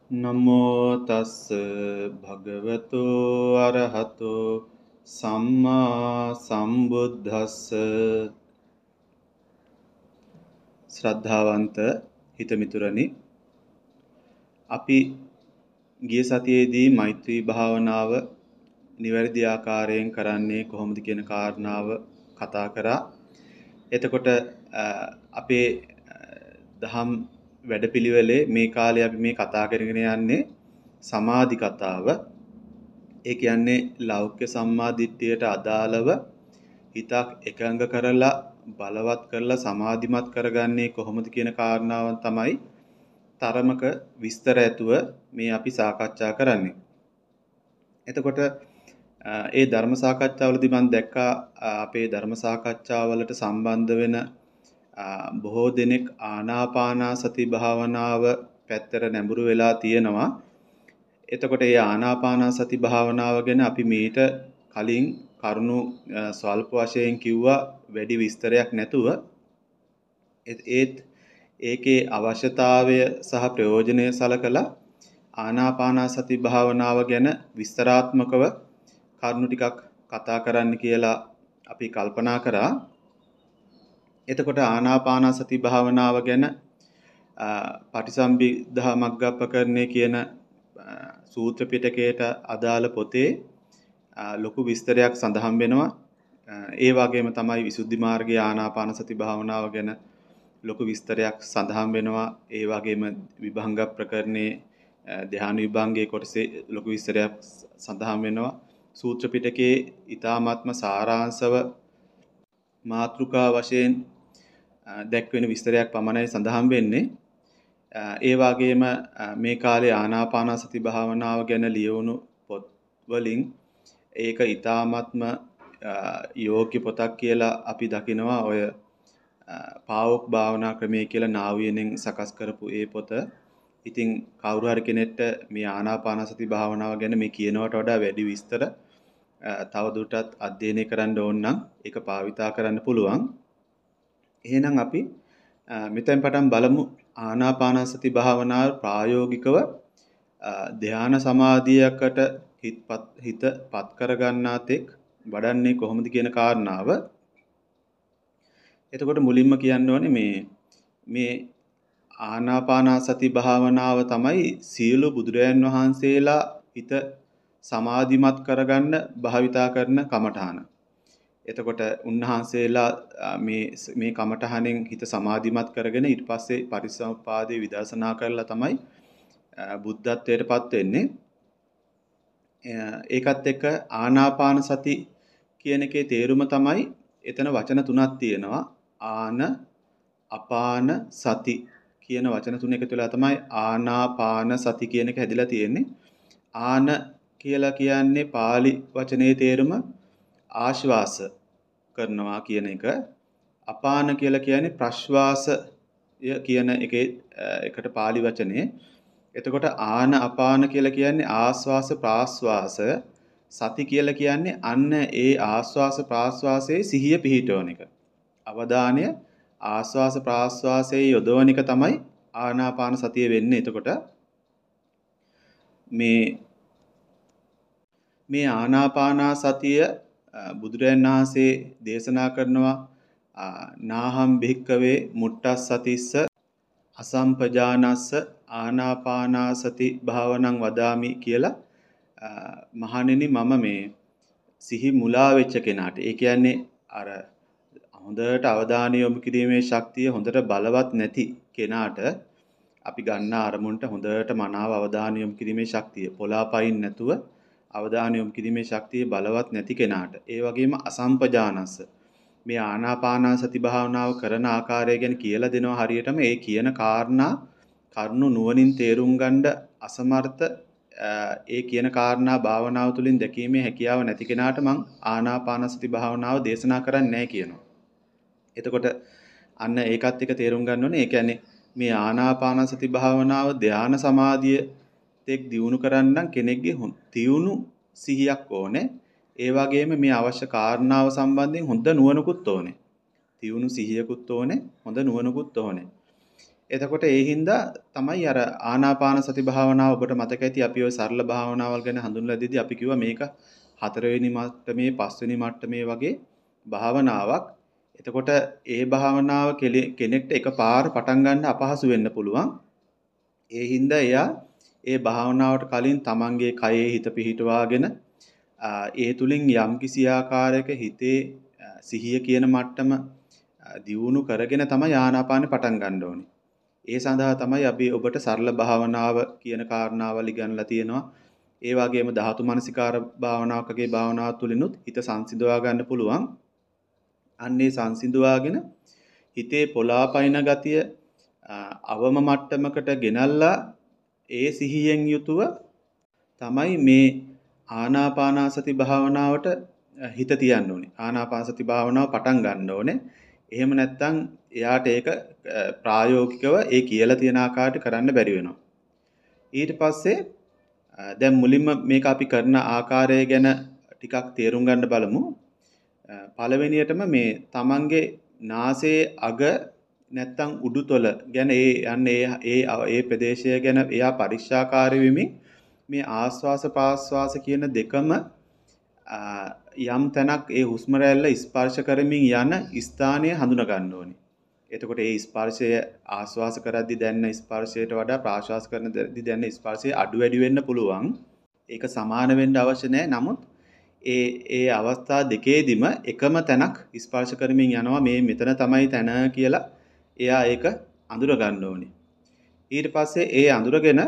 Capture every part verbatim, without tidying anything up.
නමෝ තස්ස භගවතු අරහතෝ සම්මා සම්බුද්දස්ස ශ්‍රද්ධාවන්ත හිතමිතුරනි අපි ගිය සතියේදී මෛත්‍රී භාවනාව නිවැරදි ආකාරයෙන් කරන්නේ කොහොමද කියන කාරණාව කතා කරා. එතකොට අපේ දහම් වැඩපිළිවෙලේ මේ කාලේ අපි මේ කතා කරගෙන යන්නේ සමාධි කතාව. ඒ කියන්නේ ලෞකික සම්මාදිට්ඨියට අදාළව හිතක් එකඟ කරලා බලවත් කරලා සමාධිමත් කරගන්නේ කොහොමද කියන කාරණාවන් තමයි තරමක විස්තර ඇතුව මේ අපි සාකච්ඡා කරන්නේ. එතකොට ඒ ධර්ම සාකච්ඡාවලදී මම දැක්කා අපේ ධර්ම සාකච්ඡාවලට සම්බන්ධ වෙන බොහෝ දෙනෙක් ආනාපානසති භාවනාව පැත්තට නැඹුරු වෙලා තියෙනවා. එතකොට මේ ආනාපානසති භාවනාව ගැන අපි මීට කලින් කරුණු ස්වල්ප වශයෙන් කිව්වා වැඩි විස්තරයක් නැතුව. ඒත් ඒකේ අවශ්‍යතාවය සහ ප්‍රයෝජනය සලකලා ආනාපානසති භාවනාව ගැන විස්තරාත්මකව කරුණු ටිකක් කතා කරන්න කියලා අපි කල්පනා කරා. එතකොට ආනාපානසති භාවනාව ගැන පටිසම්භිදා මග්ගප්පකරණේ කියන සූත්‍ර පිටකයට අදාළ පොතේ ලොකු විස්තරයක් සඳහන් වෙනවා. ඒ වගේම තමයි විසුද්ධි මාර්ගයේ ආනාපානසති භාවනාව ගැන ලොකු විස්තරයක් සඳහන් වෙනවා. ඒ වගේම විභංග ප්‍රකරණේ ධ්‍යාන විභංගයේ කොටසේ ලොකු විස්තරයක් සඳහන් වෙනවා. සූත්‍ර පිටකයේ ඊ타මාත්ම සාරාංශව මාතෘකා වශයෙන් දැක්වෙන විස්තරයක් පමණයි සඳහන් වෙන්නේ. ඒ වගේම මේ කාලේ ආනාපානසති භාවනාව ගැන ලියවුණු පොත් වලින් ඒක ඊ타මාත්ම යෝග්‍ය පොතක් කියලා අපි දකිනවා. ඔය පාවොක් භාවනා ක්‍රමය කියලා නාවියෙන්ෙන් සකස් කරපු ඒ පොත. ඉතින් කවුරු හරි කෙනෙක්ට මේ ආනාපානසති භාවනාව ගැන මේ කියනවට වඩා වැඩි විස්තර තවදුරටත් අධ්‍යයනය කරන්න ඕන නම් ඒක භාවිතා කරන්න පුළුවන්. එහෙනම් අපි මෙතෙන් පටන් බලමු ආනාපානසති භාවනාව ප්‍රායෝගිකව ධ්‍යාන සමාධියකට හිතපත් හිතපත් කරගන්නා තෙක් වඩන්නේ කොහොමද කියන කාරණාව. එතකොට මුලින්ම කියන්න ඕනේ මේ මේ ආනාපානසති භාවනාව තමයි සියලු බුදුරයන් වහන්සේලා හිත සමාධිමත් කරගන්න භාවිතා කරන කමඨාන. එතකොට උන්වහන්සේලා මේ මේ කමඨහනෙන් හිත සමාධිමත් කරගෙන ඊට පස්සේ පරිසම්පාදේ විදර්ශනා කරලා තමයි බුද්ධත්වයටපත් වෙන්නේ. ඒකත් එක්ක ආනාපාන සති කියන එකේ තේරුම තමයි එතන වචන තුනක් තියෙනවා. ආන අපාන සති කියන වචන තුන එකතු වෙලා තමයි ආනාපාන සති කියන එක හැදිලා තියෙන්නේ. ආන කියලා කියන්නේ pāli වචනේ තේරුම ආශ්වාස කරනවා කියන එක. අපාන කියලා කියන්නේ ප්‍රශ්වාසය කියන එකේ එකට pāli වචනේ. එතකොට ආන අපාන කියලා කියන්නේ ආශ්වාස ප්‍රාශ්වාස. සති කියලා කියන්නේ අන්න ඒ ආශ්වාස ප්‍රාශ්වාසයේ සිහිය පිහිටවන එක. අවධානය ආශ්වාස ප්‍රාශ්වාසයේ යොදවන එක තමයි ආනාපාන සතිය වෙන්නේ. එතකොට මේ මේ ආනාපාන සතිය බුදුරජාණන් වහන්සේ දේශනා කරනවා නාහම් භික්කවේ මුට්ටස්සතිස්ස අසම්පජානස්ස ආනාපානසති භාවනං වදාමි කියලා. මහණෙනි මම මේ සිහි මුලා වෙච්ච කෙනාට, ඒ කියන්නේ අර හොඳට අවධානය යොමු කිරීමේ ශක්තිය හොඳට බලවත් නැති කෙනාට, අපි ගන්න අරමුණට හොඳට මනාව අවධානය යොමු කිරීමේ ශක්තිය පොළාපයින් නැතුව අවධානය යොමු කිරීමේ ශක්තිය බලවත් නැති කෙනාට, ඒ වගේම අසම්පජානස්ස මේ ආනාපානසති භාවනාව කරන ආකාරය ගැන කියලා දෙනවා. හරියටම ඒ කියන කාරණා කරුණු නුවණින් තේරුම් ගන්න අසමර්ථ, ඒ කියන කාරණා භාවනාව තුළින් දැකීමේ හැකියාව නැති කෙනාට මං ආනාපානසති භාවනාව දේශනා කරන්නේ නැහැ කියනවා. එතකොට අන්න ඒකත් එක තේරුම් ගන්න ඕනේ. ඒ කියන්නේ මේ ආනාපානසති භාවනාව ධානා සමාධිය තෙක් දියුණු කරන්න කෙනෙක්ගේ තියුණු සිහියක් ඕනේ. ඒ වගේම මේ අවශ්‍ය කාරණාව සම්බන්ධයෙන් හොඳ නුවණකුත් ඕනේ. තියුණු සිහියකුත් ඕනේ, හොඳ නුවණකුත් ඕනේ. එතකොට ඒ හින්දා තමයි අර ආනාපාන සති භාවනාව ඔබට මතක ඇති අපි ඔය සරල භාවනාවල් ගැන හඳුන්වලා දෙද්දී අපි කිව්වා මේක හතරවෙනි මට්ටමේ පස්වෙනි මට්ටමේ වගේ භාවනාවක්. එතකොට ඒ භාවනාව කෙනෙක්ට එකපාර පටන් ගන්න අපහසු වෙන්න පුළුවන්. ඒ හින්දා එයා ඒ භාවනාවට කලින් තමන්ගේ කයේ හිත පිහිටවාගෙන ඒ තුලින් යම්කිසි ආකාරයක හිතේ සිහිය කියන මට්ටම දියුණු කරගෙන තමයි ආනාපානෙ පටන් ගන්න ඕනේ. ඒ සඳහා තමයි අපි ඔබට සරල භාවනාව කියන කාරණාවල් ඉගෙනලා තියෙනවා. ඒ වගේම ධාතු මනසිකාර භාවනාවකගේ භාවනාව තුළිනුත් හිත සංසිඳවා ගන්න පුළුවන්. අන්නේ සංසිඳවාගෙන හිතේ පොළාපයින් ගතිය අවම මට්ටමකට ගෙනල්ලා ඒ සිහියෙන් යුතුව තමයි මේ ආනාපානසති භාවනාවට හිත තියන්න ඕනේ. ආනාපානසති භාවනාව පටන් ගන්න ඕනේ. එහෙම නැත්නම් එයාට ඒක ප්‍රායෝගිකව ඒ කියලා තියෙන ආකාරයට කරන්න බැරි වෙනවා. ඊට පස්සේ දැන් මුලින්ම මේක අපි කරන ආකාරය ගැන ටිකක් තේරුම් ගන්න බලමු. පළවෙනියටම මේ තමන්ගේ නාසයේ අග නැත්නම් උඩුතොල ගැන ඒ යන්නේ ඒ ඒ ප්‍රදේශය ගැන එයා පරික්ෂාකාරී වෙමින් මේ ආස්වාස පාස්වාස කියන දෙකම යම් තැනක් ඒ හුස්ම රැල්ල ස්පර්ශ කරමින් යන ස්ථානය හඳුනා ගන්න ඕනේ. එතකොට ඒ ස්පර්ශය ආස්වාස කරද්දී දැනෙන ස්පර්ශයට වඩා ප්‍රාශ්වාස කරනදී දැනෙන ස්පර්ශය අඩු වැඩි වෙන්න පුළුවන්. ඒක සමාන වෙන්න අවශ්‍ය නැහැ. නමුත් ඒ ඒ අවස්ථා දෙකේදීම එකම තැනක් ස්පර්ශ කරමින් යනවා මේ මෙතන තමයි තැන කියලා එයා ඒක අඳුර ගන්න ඕනේ. ඊට පස්සේ ඒ අඳුරගෙන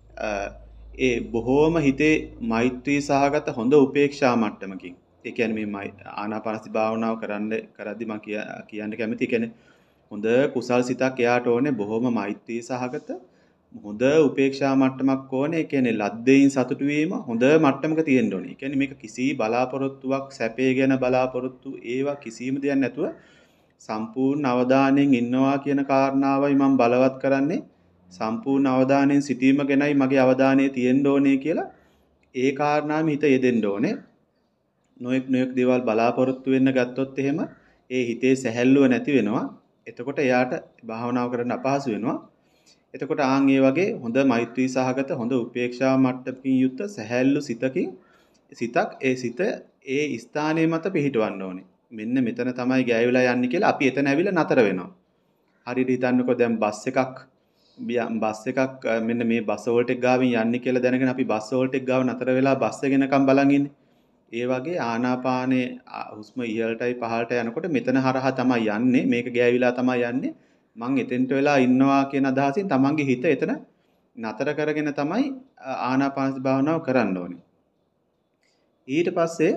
ඒ බොහෝම හිතේ මෛත්‍රී සහගත හොඳ උපේක්ෂා මට්ටමකින් ඒ කියන්නේ මේ ආනාපානසති භාවනාව කරන්න කරද්දි මම කියන්න කැමති කියන්නේ හොඳ කුසල් සිතක් එයාට ඕනේ බොහොම මෛත්‍රී සහගත හොඳ උපේක්ෂා මට්ටමක් ඕනේ. ඒ කියන්නේ ලද්දෙයින් සතුටු වීම හොඳ මට්ටමක තියෙන්න ඕනේ. ඒ කියන්නේ මේක කිසි බලාපොරොත්තුවක් සැපේ ගැන බලාපොරොත්තු ඒවා කිසිම දෙයක් නැතුව සම්පූර්ණ අවධානයෙන් ඉන්නවා කියන කාරණාවයි මම බලවත් කරන්නේ. සම්පූර්ණ අවධානයෙන් සිටීම ගැනයි මගේ අවධානය තියෙන්න ඕනේ කියලා ඒ කාරණාවෙම හිත යෙදෙන්න ඕනේ. නොඑක් නොඑක් දේවල් බලාපොරොත්තු වෙන්න ගත්තොත් එහෙම ඒ හිතේ සැහැල්ලුව නැති වෙනවා. එතකොට එයාට භාවනාව කරන්න අපහසු වෙනවා. එතකොට ආන් ඒ වගේ හොඳ මෛත්‍රී සහගත හොඳ උපේක්ෂා මට්ටමකින් යුක්ත සැහැල්ලු සිතකින් සිතක් ඒ සිත ඒ ස්ථානයේ මත පිහිටවන්න ඕනේ. මෙන්න මෙතන තමයි ගෑවිලා යන්නේ කියලා අපි එතන ඇවිල්ලා නතර වෙනවා. හරියට හිතන්නකෝ දැන් බස් එකක් බස් එකක් මෙන්න මේ බස් වෝල්ට් එක ගාවින් යන්නේ කියලා දැනගෙන අපි බස් වෝල්ට් එක ගාව නතර වෙලා බස් එක ගෙනකම් බලන් ඉන්නේ. ඒ වගේ ආනාපානයේ හුස්ම ඉහළටයි පහළට යනකොට මෙතන හරහා තමයි යන්නේ. මේක ගෑවිලා තමයි යන්නේ. මං එතෙන්ට වෙලා ඉන්නවා කියන අදහසින් තමන්ගේ හිත එතන නතර කරගෙන තමයි ආනාපානසති භාවනාව කරන්න ඕනේ. ඊට පස්සේ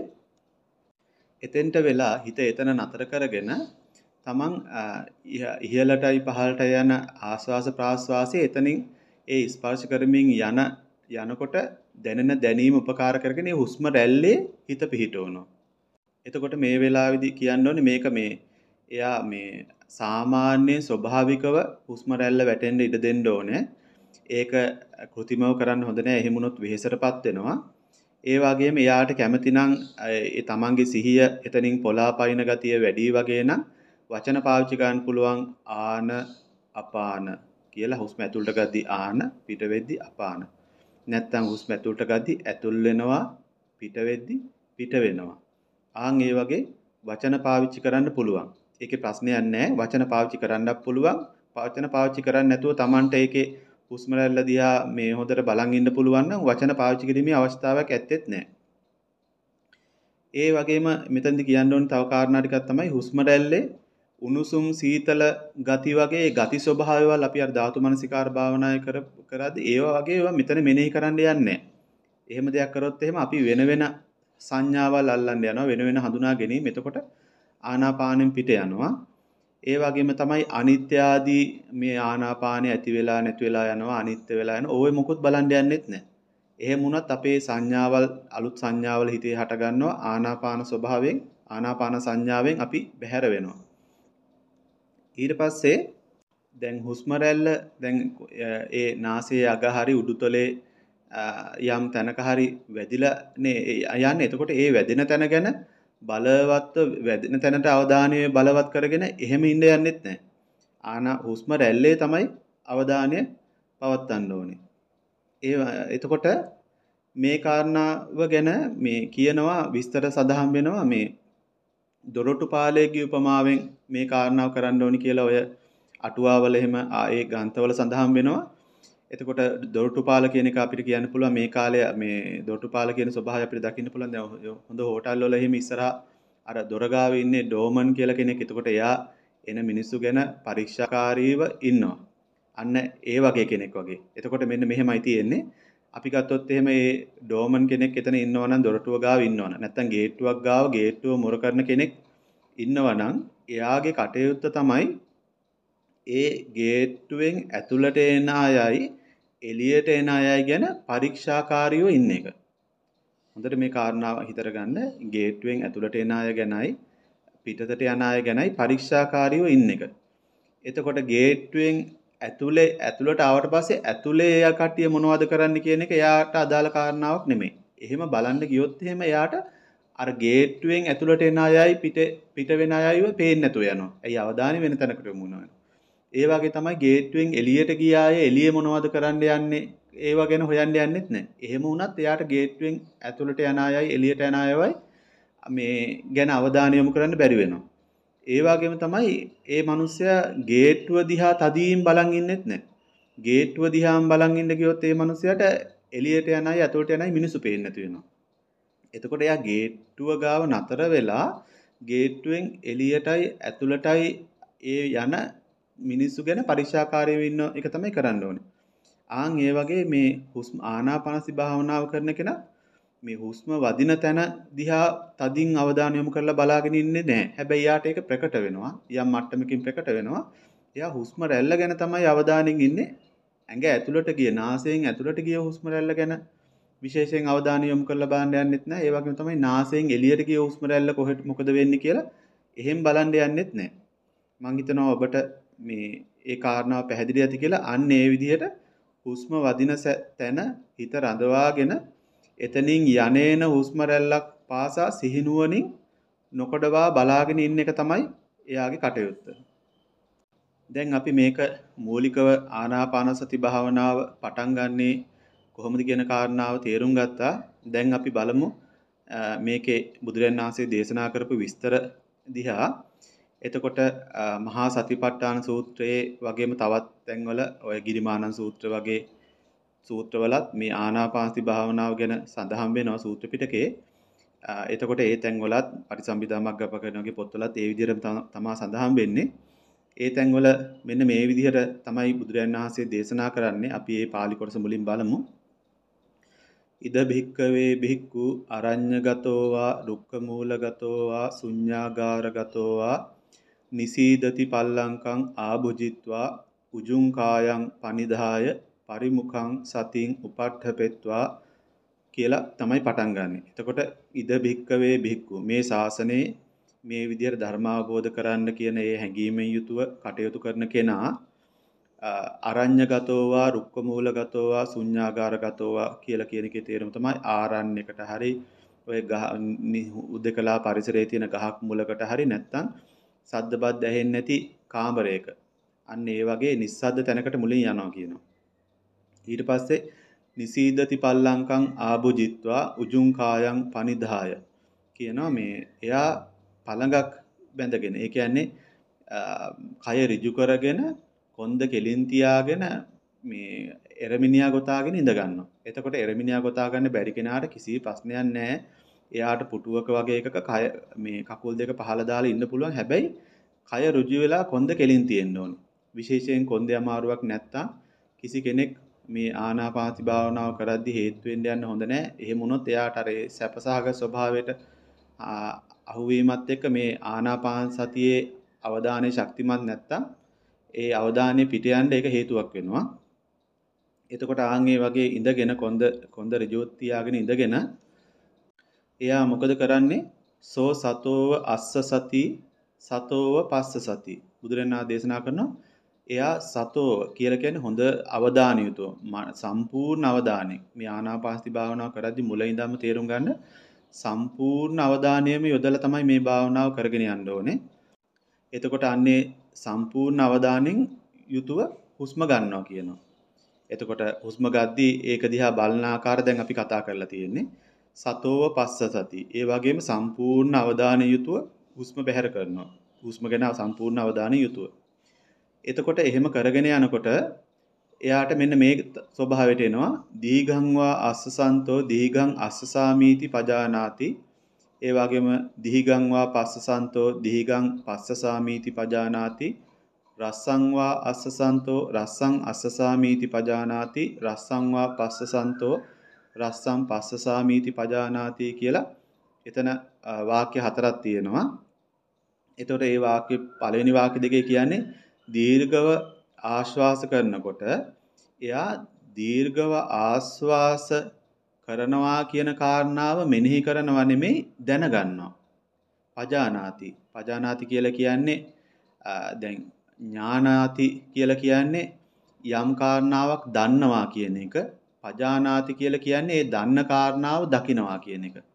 එතෙන්ට වෙලා හිත එතන නතර කරගෙන තමන් ඉහළටයි පහළට යන ආස්වාස ප්‍රාස්වාසයේ එතනින් ඒ ස්පර්ශ කරමින් යන යනකොට දැනෙන දැනීම උපකාර කරගෙන ඒ හුස්ම රැල්ලේ හිත පිහිටවනවා. එතකොට මේ වෙලාවේදී කියන්න ඕනේ මේක මේ එයා මේ සාමාන්‍ය ස්වභාවිකව හුස්ම රැල්ල වැටෙන්න ඉඩ දෙන්න ඕනේ. ඒක કૃතිමව කරන්න හොඳ නෑ. එහෙම වුණොත් වෙහෙසටපත් වෙනවා. ඒ වගේම එයාට කැමති නම් ඒ තමන්ගේ සිහිය එතනින් පොළාපයින් ගතිය වැඩි වගේ නම් වචන පාවිච්චි ගන්න පුළුවන් ආන අපාන කියලා හුස්ම ඇතුළට ගද්දී ආන පිට වෙද්දී අපාන. නැත්තම් හුස්ම ඇතුළට ගද්දී ඇතුල් වෙනවා පිට වෙද්දී පිට වෙනවා. ආන් ඒ වගේ වචන පාවිච්චි කරන්න පුළුවන්. ඒකේ ප්‍රශ්නයක් නැහැ. වචන පාවිච්චි කරන්නත් පුළුවන්. වචන පාවිච්චි කරන්නේ නැතුව Tamanට ඒකේ හුස්ම රැල්ල දිහා මේ හොඳට බලන් ඉන්න පුළුවන් නම් වචන පාවිච්චි කිරීමේ අවස්ථාවක් ඇත්තෙත් නැහැ. ඒ වගේම මෙතනදී කියන්න ඕනේ තව කාරණා ටිකක් තමයි හුස්ම රැල්ලේ උණුසුම් සීතල ගති වගේ ගති ස්වභාවයවල් අපි අර ධාතු මනසිකාර භාවනාය කර කරද්දී ඒවා වගේ ඒවා මෙතන මෙනෙහි කරන්න යන්නේ නැහැ. එහෙම දෙයක් කරොත් එහෙම අපි වෙන වෙන සංඥාවල් අල්ලන්න යනවා වෙන වෙන හඳුනා ගැනීම. එතකොට ආනාපානෙන් පිට යනවා. ඒ වගේම තමයි අනිත්‍ය ආදී මේ ආනාපානෙ ඇති වෙලා නැති වෙලා යනවා අනිත්‍ය වෙලා යනවා. ඕවේ මොකුත් බලන්න යන්නෙත් නැහැ. එහෙම වුණත් අපේ සංඥාවල් අලුත් සංඥාවල් හිතේ හට ගන්නවා ආනාපාන ස්වභාවයෙන් ආනාපාන සංඥාවෙන් අපි බැහැර වෙනවා. ඊට පස්සේ දැන් හුස්ම රැල්ල දැන් ඒ නාසයේ අග හරි උඩුතලේ යම් තැනක හරි වැදිලා නේ යන්නේ. එතකොට ඒ වැදෙන තැන ගැන බලවත්ව වැදෙන තැනට අවධානය බලවත් කරගෙන එහෙම ඉන්න යන්නෙත් නැහැ. ආන හුස්ම රැල්ලේ තමයි අවධානය පවත්වන්න ඕනේ. ඒ එතකොට මේ කාරණාව ගැන මේ කියනවා විස්තර සඳහන් වෙනවා මේ දොරටු පාලේගේ උපමාවෙන් මේ කාරණාව කරන්න ඕනි කියලා ඔය අටුවාවල එහෙම ඒ ග්‍රන්ථවල සඳහන් වෙනවා. එතකොට දොරටු පාල කියන එක අපිට කියන්න පුළුවන් මේ කාලේ මේ දොරටු පාල කියන ස්වභාවය අපිට දකින්න පුළුවන්. දැන් හොඳ හෝටල් වල එහෙම ඉස්සරහා අර දොරගාවේ ඉන්නේ ඩෝමන් කියලා කෙනෙක්. එතකොට එයා එන මිනිස්සු ගැන පරීක්ෂාකාරීව ඉන්නවා. අන්න ඒ වගේ කෙනෙක් වගේ. එතකොට මෙන්න මෙහෙමයි තියෙන්නේ. අපි ගත්තොත් එහෙම මේ ඩෝමන් කෙනෙක් එතන ඉන්නවා නම් දොරටුව ගාව ඉන්නවා නම් නැත්නම් ගේට්ටුවක් ගාව ගේට්ටුව මොර කරන කෙනෙක් ඉන්නවා නම් එයාගේ කටයුත්ත තමයි ඒ ගේට්ටුවෙන් ඇතුළට එන අයයි එළියට එන අයයි ගැන පරීක්ෂාකාරීව ඉන්න එක. හොඳට මේ කාරණාව හිතර ගන්න. ගේට්ටුවෙන් ඇතුළට එන අය ගැනයි පිටතට යන අය ගැනයි පරීක්ෂාකාරීව ඉන්න එක. එතකොට ගේට්ටුවෙන් ඇතුලේ ඇතුළට ආවට පස්සේ ඇතුලේ එයා කට්ටිය මොනවද කරන්න කියන එක එයාට අදාළ කාරණාවක් නෙමෙයි. එහෙම බලන්න ගියොත් එහෙම එයාට අර ගේට්ටුවෙන් ඇතුළට එන අයයි පිට පිට වෙන අයයිව පේන්නේ නැතුව යනවා. ඇයි අවධානය වෙන තැනකට යොමු වෙනවා. ඒ වගේ තමයි ගේට්ටුවෙන් එළියට ගිය අය එළියේ මොනවද කරන්න යන්නේ ඒව ගැන හොයන්න යන්නෙත් නැහැ. එහෙම වුණත් එයාට ගේට්ටුවෙන් ඇතුළට යන අයයි එළියට යන අයවයි මේ ගැන අවධානය යොමු කරන්න බැරි වෙනවා. ඒ වගේම තමයි ඒ මිනිස්සයා ගේට්ටුව දිහා තදින් බලන් ඉන්නෙත් නැහැ. ගේට්ටුව දිහාම බලන් ඉන්න ගියොත් ඒ මිනිස්සයාට එළියට යන අය ඇතුළට යන අය මිනිස්සු පේන්නේ නැති වෙනවා. එතකොට එයා ගේට්ටුව ගාව නතර වෙලා ගේට්ටුවෙන් එළියටයි ඇතුළටයි ඒ යන මිනිස්සු ගැන පරීක්ෂාකාරීව ඉන්න එක තමයි කරන්න ඕනේ. ආන් ඒ වගේ මේ හුස්ම ආනාපානසති භාවනාව කරන කෙනා මේ හුස්ම වදින තැන දිහා තදින් අවධානය යොමු කරලා බලාගෙන ඉන්නේ නැහැ. හැබැයි යාට ඒක ප්‍රකට වෙනවා. යම් මට්ටමකින් ප්‍රකට වෙනවා. එයා හුස්ම රැල්ල ගැන තමයි අවධානයෙන් ඉන්නේ. ඇඟ ඇතුළට ගිය නාසයෙන් ඇතුළට ගිය හුස්ම රැල්ල ගැන විශේෂයෙන් අවධානය යොමු කරලා බලන්න යන්නෙත් නැහැ. ඒ වගේම තමයි නාසයෙන් එළියට ගිය හුස්ම රැල්ල කොහෙට මොකද වෙන්නේ කියලා එහෙම බලන්න යන්නෙත් නැහැ. මම හිතනවා ඔබට මේ ඒ කාරණාව පැහැදිලි ඇති කියලා. අන්න ඒ විදිහට හුස්ම වදින තැන හිත රඳවාගෙන එතනින් යන්නේන හුස්ම රැල්ලක් පාසා සිහිනුවණින් නොකඩවා බලාගෙන ඉන්න එක තමයි එයාගේ කටයුත්ත. දැන් අපි මේක මූලිකව ආනාපානසති භාවනාව පටන් ගන්නේ කොහොමද කියන කාරණාව තේරුම් ගත්තා. දැන් අපි බලමු මේකේ බුදුරජාණන් වහන්සේ දේශනා කරපු විස්තර දිහා. එතකොට මහා සතිපට්ඨාන සූත්‍රයේ වගේම තවත් තැන්වල ඔය ගිරිමානන් සූත්‍ර වගේ සූත්‍රවලත් මේ ආනාපානසති භාවනාව ගැන සඳහන් වෙනවා සූත්‍ර පිටකේ. එතකොට ඒ තැන්වලත් පටිසම්භිදා මග්ගපකරණ වගේ පොත්වලත් ඒ විදිහට තමයි සඳහන් වෙන්නේ. ඒ තැන්වල මෙන්න මේ විදිහට තමයි බුදුරජාණන් වහන්සේ දේශනා කරන්නේ. අපි මේ පාලි කොටස මුලින් බලමු. ඉද භික්කවේ භික්ඛු අරඤ්‍යගතෝ වා රුක්ඛ මූලගතෝ වා ශුඤ්ඤාගාරගතෝ වා නිසීදති පල්ලංකං ආභුජිත්වා උජුං කායං පනිදාය පරිමුඛං සතින් උපට්ඨපෙත්වා කියලා තමයි පටන් ගන්නෙ. එතකොට ඉද භික්කවේ භික්ඛු මේ ශාසනයේ මේ විදිහට ධර්ම අවබෝධ කරන්න කියන ඒ හැඟීමෙන් යුතුව කටයුතු කරන කෙනා අරඤ්‍යගතෝ වා රුක්ඛ මූලගතෝ වා ශුඤ්ඤාගාරගතෝ වා කියලා කියන එකේ තේරුම තමයි ආරණ්‍යයකට හරි ඔය උදකලා පරිසරයේ තියෙන ගහක් මුලකට හරි නැත්තම් සද්දබද්ද ඇහෙන්නේ නැති කාමරයක. අන්න ඒ වගේ නිස්සද්ද තැනකට මුලින් යනවා කියනවා. ඊට පස්සේ නිසීදති පල්ලංකං ආභුජිත්වා උජුං කායං පනිදාය කියනවා මේ එයා පළඟක් බැඳගෙන ඒ කියන්නේ කය ඍජු කරගෙන කොන්ද කෙලින් තියාගෙන මේ එරමිනියා ගොතාගෙන ඉඳ ගන්නවා. එතකොට එරමිනියා ගොතා ගන්න බැරි කෙනාට කිසි ප්‍රශ්නයක් නැහැ. එයාට පුටුවක වගේ එකක කය මේ කකුල් දෙක පහළ දාලා ඉන්න පුළුවන්. හැබැයි කය ඍජු වෙලා කොන්ද කෙලින් තියෙන්න ඕනේ. විශේෂයෙන් කොන්දේ අමාරුවක් නැත්තම් කිසි කෙනෙක් මේ ආනාපානසති භාවනාව කරද්දී හේතු වෙන්න යන්න හොඳ නැහැ. එහෙම වුණොත් එයාට අර සැපසහගත ස්වභාවයට අහුවීමත් එක්ක මේ ආනාපාන සතියේ අවධානයේ ශක්තිමත් නැත්තම් ඒ අවධානය පිට යන්න ඒක හේතුවක් වෙනවා. එතකොට ආන් ඒ වගේ ඉඳගෙන කොන්ද කොන්ද ඍජුව තියාගෙන ඉඳගෙන එයා මොකද කරන්නේ? සෝ සතෝව අස්ස සති සතෝව පස්ස සති. බුදුරණා දේශනා කරනවා එයා සතෝ කියලා කියන්නේ හොඳ අවධානයුතෝ සම්පූර්ණ අවධානය. මේ ආනාපානසති භාවනාව කරද්දී මුල ඉඳන්ම තේරුම් ගන්න සම්පූර්ණ අවධානයම යොදලා තමයි මේ භාවනාව කරගෙන යන්න ඕනේ. එතකොට අන්නේ සම්පූර්ණ අවධානයෙන් යුතුව හුස්ම ගන්නවා කියනවා. එතකොට හුස්ම ගද්දී ඒක දිහා බලන ආකාරය දැන් අපි කතා කරලා තියෙන්නේ. සතෝව පස්ස සති. ඒ වගේම සම්පූර්ණ අවධානය යුතුව හුස්ම බැහැර කරනවා. හුස්ම ගැන සම්පූර්ණ අවධානය යුතුව. එතකොට එහෙම කරගෙන යනකොට එයාට මෙන්න මේ ස්වභාවයට එනවා දීඝං වා අස්සසන්තෝ දීඝං අස්සසාමීති පජානාති. ඒ වගේම දීඝං වා පස්සසන්තෝ දීඝං පස්සසාමීති පජානාති. රස්සං වා අස්සසන්තෝ රස්සං අස්සසාමීති පජානාති. රස්සං වා පස්සසන්තෝ රස්සං පස්සසාමීති පජානාති කියලා එතන වාක්‍ය හතරක් තියෙනවා. එතකොට මේ වාක්‍ය පළවෙනි වාක්‍ය දෙකේ කියන්නේ දීර්ඝව ආශ්වාස කරනකොට එයා දීර්ඝව ආශ්වාස කරනවා කියන කාරණාව මෙනෙහි කරනවා නෙමෙයි දැනගන්නවා. පජානාති. පජානාති කියලා කියන්නේ දැන් ඥානාති කියලා කියන්නේ යම් කාරණාවක් දන්නවා කියන එක. පජානාති කියලා කියන්නේ ඒ දන්න කාරණාව දකිනවා කියන එක.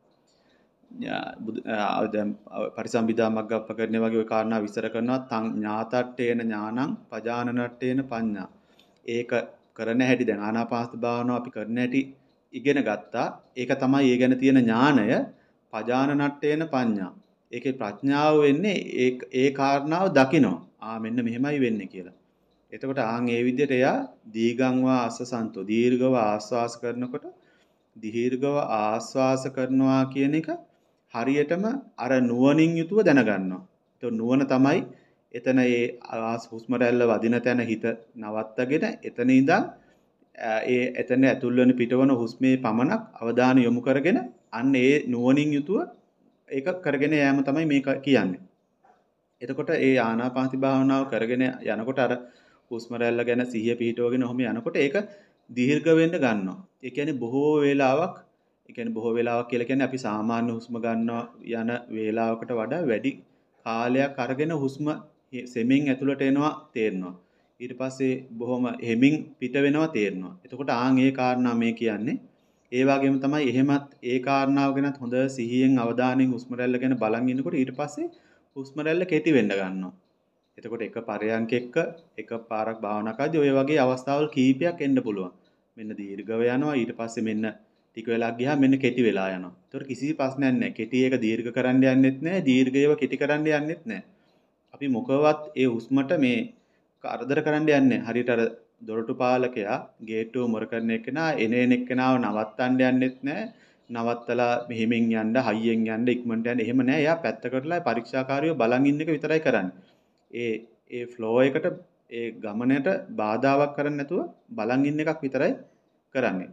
දැන් පරිසම්බිදා මග්ගප්පකරණේ වගේ ওই කාරණා විස්තර කරනවා තං ඥාතට්ඨේන ඥානං පජානනට්ඨේන පඤ්ඤා. ඒක කරන හැටි දැන් ආනාපානසති භාවනාව අපි කරන හැටි ඉගෙන ගත්තා. ඒක තමයි ඒ ගැන තියෙන ඥාණය පජානනට්ඨේන පඤ්ඤා. ඒකේ ප්‍රඥාව වෙන්නේ ඒ ඒ කාරණාව දකිනවා. ආ මෙන්න මෙහෙමයි වෙන්නේ කියලා. එතකොට ආන් ඒ විදිහට එයා දීගං වා අස්සසන්තෝ දීර්ඝව ආස්වාස කරනකොට දීර්ඝව ආස්වාස කරනවා කියන එක හරියටම අර නුවණින් යුතුව දැනගන්නවා. ඒක නුවණ තමයි එතන ඒ හුස්ම රැල්ල වදින තැන හිත නවත්තගෙන එතන ඉඳන් ඒ එතන ඇතුල් වෙන පිටවන හුස්මේ පමණක් අවධානය යොමු කරගෙන අන්න ඒ නුවණින් යුතුව ඒක කරගෙන යෑම තමයි මේක කියන්නේ. එතකොට ඒ ආනාපානසති භාවනාව කරගෙන යනකොට අර හුස්ම රැල්ල ගැන සිහිය පිහිටවගෙන ඔහොම යනකොට ඒක දීර්ඝ වෙන්න ගන්නවා. ඒ කියන්නේ බොහෝ වේලාවක් ඒ කියන්නේ බොහෝ වේලාවක් කියලා කියන්නේ අපි සාමාන්‍ය හුස්ම ගන්නවා යන වේලාවකට වඩා වැඩි කාලයක් අරගෙන හුස්ම සෙමින් ඇතුළට එනවා තේරෙනවා. ඊට පස්සේ බොහොම හෙමින් පිට වෙනවා තේරෙනවා. එතකොට ආන් ඒ කාරණා මේ කියන්නේ. ඒ වගේම තමයි එහෙමත් ඒ කාරණාව ගැනත් හොඳ සිහියෙන් අවධානයෙන් හුස්ම රැල්ල ගැන බලන් ඉන්නකොට ඊට පස්සේ හුස්ම රැල්ල කෙටි වෙන්න ගන්නවා. එතකොට එක පරයන්කෙක එක පාරක් භාවනා කරද්දී ඔය වගේ අවස්ථාවල් කීපයක් එන්න පුළුවන්. මෙන්න දීර්ඝව යනවා ඊට පස්සේ මෙන්න ටික වෙලා ගියාම මෙන්න කෙටි වෙලා යනවා. ඒතකොට කිසි ප්‍රශ්නයක් නැහැ. කෙටි එක දීර්ඝ කරන්න යන්නෙත් නැහැ. දීර්ඝයව කෙටි කරන්න යන්නෙත් නැහැ. අපි මොකවත් ඒ හුස්මට මේ කරදර කරන්න යන්නේ. හරියට අර දොරටු පාලකයා ගේට්ටුව මොර කරන එකනා එන එන එක්කනාව නවත්තන්න යන්නෙත් නැහැ. නවත්තලා මෙහෙමින් යන්න, හයියෙන් යන්න, ඉක්මනට යන්න එහෙම නැහැ. එයා පැත්තකටලා පරීක්ෂාකාරීව බලන් ඉන්න එක විතරයි කරන්නේ. ඒ ඒ ෆ්ලෝ එකට ඒ ගමනට බාධාවක් කරන්නේ නැතුව බලන් ඉන්න එකක් විතරයි කරන්නේ.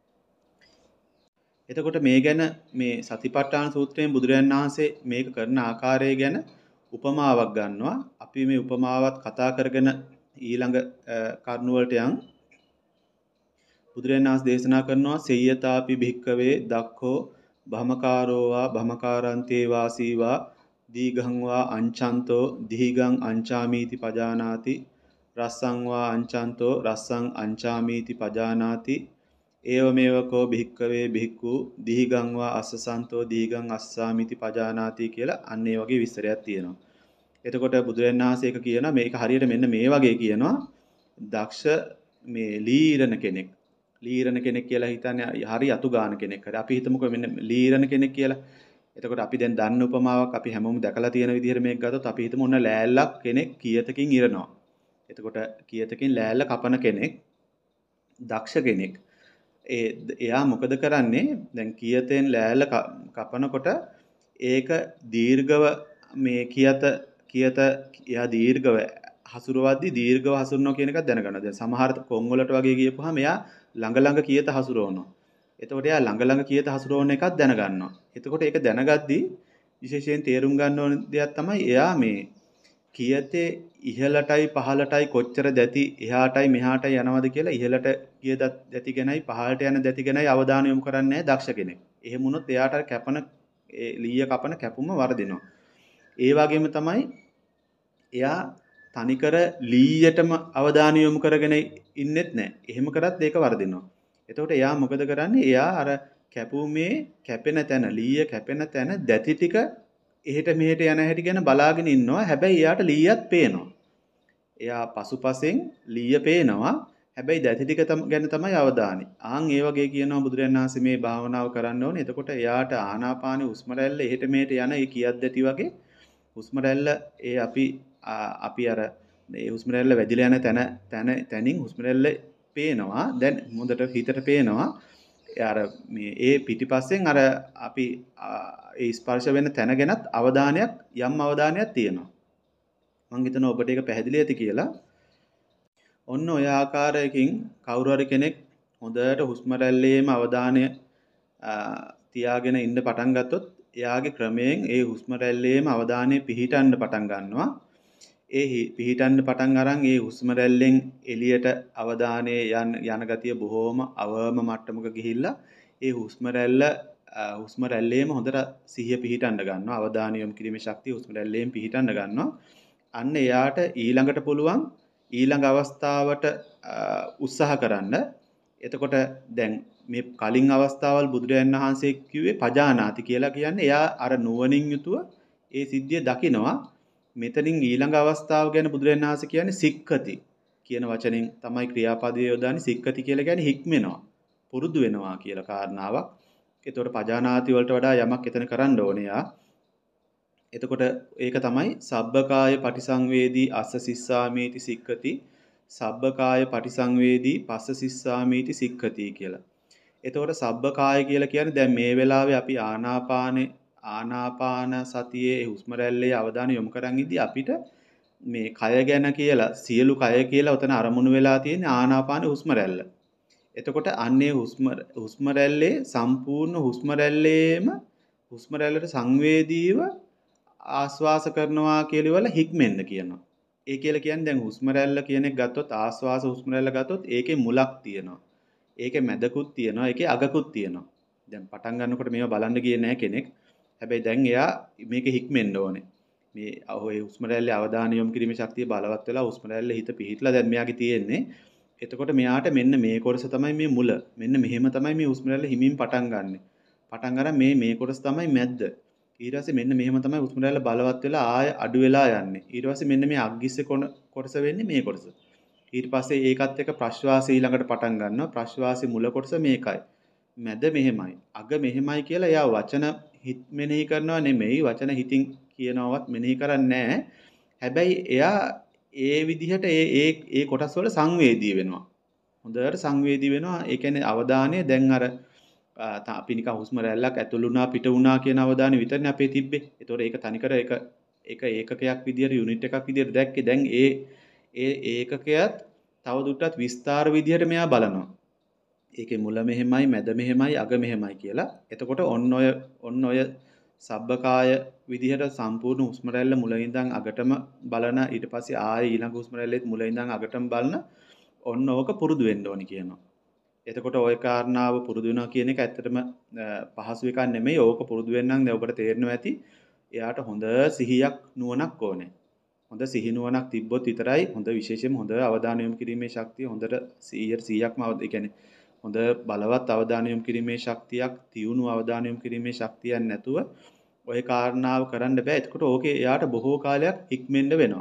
එතකොට මේ ගැන මේ සතිපට්ඨාන සූත්‍රයෙන් බුදුරජාණන් වහන්සේ මේක කරන ආකාරය ගැන උපමාවක් ගන්නවා. අපි මේ උපමාවත් කතා කරගෙන ඊළඟ කරුණ වලට යන් බුදුරජාණන් වහන්සේ දේශනා කරනවා සේයතාපි භික්කවේ දක්ඛෝ භමකාරෝවා භමකාරන්තේ වාසීවා දීඝං වා අංචන්තෝ දීඝං අංචාමීති පජානාති රස්සං වා අංචන්තෝ රස්සං අංචාමීති පජානාති ඒවමේවකෝ භික්කවේ භික්ඛු දීඝං වා අස්සසන්තෝ දීඝං අස්සාමීති පජානාති කියලා අන්න ඒ වගේ විස්තරයක් තියෙනවා. එතකොට බුදුරජාණන් වහන්සේ එක කියනවා මේක හරියට මෙන්න මේ වගේ කියනවා දක්ෂ මේ ලීරණ කෙනෙක්. ලීරණ කෙනෙක් කියලා හිතන්නේ හරි අතු ගාන කෙනෙක්. හරි අපි හිතමුකෝ මෙන්න ලීරණ කෙනෙක් කියලා. එතකොට අපි දැන් දන්න උපමාවක් අපි හැමෝම දැකලා තියෙන විදිහට මේක ගත්තොත් අපි හිතමු ඔන්න ලෑල්ලක් කෙනෙක් කීයතකින් ඉරනවා. එතකොට කීයතකින් ලෑල්ල කපන කෙනෙක් දක්ෂ කෙනෙක්. ඒ එයා මොකද කරන්නේ? දැන් කීයතෙන් ලෑල්ල කපනකොට ඒක දීර්ඝව මේ කීයත කීයත එයා දීර්ඝව හසුරවද්දි දීර්ඝව හසුරනවා කියන එකක් දැනගන්නවා. දැන් සමහර කොන් වලට වගේ ගියපුවාම එයා ළඟ ළඟ කීයත හසුරවනවා. එතකොට එයා ළඟ ළඟ කීයත හසුරවන එකක් දැනගන්නවා. එතකොට ඒක දැනගද්දී විශේෂයෙන් තේරුම් ගන්න ඕන දෙයක් තමයි එයා මේ කීයතේ ඉහළටයි පහළටයි කොච්චර දැති එහාටයි මෙහාටයි යනවද කියලා ඉහළට ගිය දැති ගැනයි පහළට යන දැති ගැනයි අවධානය යොමු කරන්නේ දක්ෂ කෙනෙක්. එහෙම වුණොත් එයාට කැපන ඒ ලීය කපන කැපුම වර්ධිනවා. ඒ වගේම තමයි එයා තනිකර ලීයටම අවධානය යොමු කරගෙන ඉන්නෙත් නැහැ. එහෙම කරත් ඒක වර්ධිනවා. එතකොට එයා මොකද කරන්නේ? එයා අර කැපුමේ කැපෙන තැන ලීය කැපෙන තැන දැති ටික එහෙට මෙහෙට යන හැටි ගැන බලාගෙන ඉන්නවා. හැබැයි එයාට ලීයත් පේනවා. එයා පසුපසෙන් ලීය පේනවා. හැබැයි දැති ටික ගැන තමයි අවධානය. ආන් ඒ වගේ කියනවා බුදුරජාණන් වහන්සේ මේ භාවනාව කරන්න ඕනේ. එතකොට එයාට ආනාපානෙ හුස්ම රැල්ල එහෙට මෙහෙට යන ඒ කියද්දැති වගේ හුස්ම රැල්ල ඒ අපි අපි අර ඒ හුස්ම රැල්ල වැදිලා යන තැන තැන තැනින් හුස්ම රැල්ල පේනවා. දැන් හොඳට හිතට පේනවා. අර මේ ඒ පිටිපස්සෙන් අර අපි ඒ ස්පර්ශ වෙන තැන ගැනත් අවධානයක් යම් අවධානයක් තියෙනවා. මම හිතනවා ඔබට ඒක පැහැදිලි ඇති කියලා. ඔන්න ඔය ආකාරයකින් කවුරු හරි කෙනෙක් හොඳට හුස්ම රැල්ලේම අවධානය තියාගෙන ඉන්න පටන් ගත්තොත් එයාගේ ක්‍රමයෙන් ඒ හුස්ම රැල්ලේම අවධානය පිහිටන්න පටන් ගන්නවා. ඒ පිහිටන්න පටන් අරන් ඒ හුස්ම රැල්ලෙන් එළියට අවධානය යන යන ගතිය බොහොම අවම මට්ටමක ගිහිල්ලා ඒ හුස්ම රැල්ල හුස්ම රැල්ලේම හොඳට සිහිය පිහිටන්න ගන්නවා. අවධානය යොමු කිරීමේ ශක්තිය හුස්ම රැල්ලේම පිහිටන්න ගන්නවා. අන්න එයාට ඊළඟට පුළුවන් ඊළඟ අවස්ථාවට උත්සාහ කරන්න. එතකොට දැන් මේ කලින් අවස්ථාවල් බුදුරජාණන් වහන්සේ කිව්වේ පජානාති කියලා කියන්නේ එයා අර නුවණින් යුතුව ඒ සිද්ධිය දකිනවා. මෙතනින් ඊළඟ අවස්ථාව ගැන බුදුරජාණන් වහන්සේ කියන්නේ සික්ඛති කියන වචනෙන් තමයි ක්‍රියාපදයේ යොදාන්නේ. සික්ඛති කියලා කියන්නේ හික්මෙනවා, පුරුදු වෙනවා කියලා කාරණාවක්. ඒතකොට පජානාති වලට වඩා යමක් එතන කරන්න ඕනේ යා. එතකොට ඒක තමයි සබ්බකාය පටිසංවේදී අස්ස සිස්සාමීති සික්ඛති සබ්බකාය පටිසංවේදී පස්ස සිස්සාමීති සික්ඛති කියලා. එතකොට සබ්බකාය කියලා කියන්නේ දැන් මේ වෙලාවේ අපි ආනාපානේ ආනාපාන සතියේ හුස්ම රැල්ලේ අවධානය යොමු කරන් ඉදී අපිට මේ කය ගැන කියලා සියලු කය කියලා උතන අරමුණු වෙලා තියෙන ආනාපාන හුස්ම රැල්ල. එතකොට අන්නේ හුස්ම හුස්ම රැල්ලේ සම්පූර්ණ හුස්ම රැල්ලේම හුස්ම රැල්ලට සංවේදීව ආස්වාස කරනවා කියලා වල හික්මෙන්න කියනවා. ඒ කියලා කියන්නේ දැන් හුස්ම රැල්ල කියන එක ගත්තොත් ආස්වාස හුස්ම රැල්ල ගත්තොත් ඒකේ මුලක් තියෙනවා. ඒකේ මැදකුත් තියෙනවා, ඒකේ අගකුත් තියෙනවා. දැන් පටන් ගන්නකොට මේවා බලන්න ගියේ නැහැ කෙනෙක්. හැබැයි දැන් එයා මේක හික්මෙන්න ඕනේ. මේ ඔය හුස්ම රැල්ලේ අවධානය යොමු කිරීමේ ශක්තිය බලවත් වෙලා හුස්ම රැල්ලේ හිත පිහිටලා දැන් මෙයාගේ තියෙන්නේ. එතකොට මෙයාට මෙන්න මේ කොටස තමයි මේ මුල. මෙන්න මෙහෙම තමයි මේ හුස්ම රැල්ල හිමින් පටන් ගන්නෙ. පටන් අරන් මේ මේ කොටස තමයි මැද්ද. ඊට පස්සේ මෙන්න මෙහෙම තමයි හුස්ම රැල්ල බලවත් වෙලා ආය අඩු වෙලා යන්නේ. ඊට පස්සේ මෙන්න මේ අග්ගිස්සේ කොටස වෙන්නේ මේ කොටස. ඊට පස්සේ ඒකත් එක්ක ප්‍රශ්වාසය ඊළඟට පටන් ගන්නවා. ප්‍රශ්වාසයේ මුල කොටස මේකයි. මැද මෙහෙමයි. අග මෙහෙමයි කියලා එයා වචන හිත මෙනෙහි කරනවා නෙමෙයි, වචන හිතින් කියනවත් මෙනෙහි කරන්නේ නැහැ. හැබැයි එයා ඒ විදිහට ඒ ඒ ඒ කොටස් වල සංවේදී වෙනවා. හොඳට සංවේදී වෙනවා. ඒ කියන්නේ අවධානය දැන් අර අපි නිකන් හුස්ම රැල්ලක් ඇතුළු වුණා පිට වුණා කියන අවධානය විතරනේ අපේ තිබ්බේ. ඒතකොට ඒක තනිකර එක එක ඒකකයක් විදියට යුනිට් එකක් විදියට දැක්කේ. දැන් ඒ ඒ ඒකකයත් තව දුරටත් විස්තර විදියට මෙයා බලනවා. ඒකේ මුල මෙහෙමයි, මැද මෙහෙමයි, අග මෙහෙමයි කියලා. එතකොට ඔන්න ඔය ඔන්න ඔය සබ්බකාය විදිහට සම්පූර්ණ හුස්ම රැල්ල මුල ඉඳන් අගටම බලන, ඊට පස්සේ ආයේ ඊළඟ හුස්ම රැල්ලෙත් මුල ඉඳන් අගටම බලන ඔන්න ඕක පුරුදු වෙන්න ඕනි කියනවා. එතකොට ওই කාරණාව පුරුදු වෙනවා කියන එක ඇත්තටම පහසු එකක් නෙමෙයි. ඕක පුරුදු වෙන්නම් දැන් ඔබට තේරෙනවා ඇති. එයාට හොඳ සිහියක් නුවණක් ඕනේ. හොඳ සිහි නුවණක් තිබ්බොත් විතරයි හොඳ විශේෂයෙන්ම හොඳ අවධානය යොමු කිරීමේ ශක්තිය හොඳට සීයට සීයක්ම ඒ කියන්නේ හොඳ බලවත් අවධානය යොමු කිරීමේ ශක්තියක්, තියුණු අවධානය යොමු කිරීමේ ශක්තියක් නැතුව ওই කාරණාව කරන්න බෑ. එතකොට ඕකේ එයාට බොහෝ කාලයක් හික්මෙන්න වෙනවා.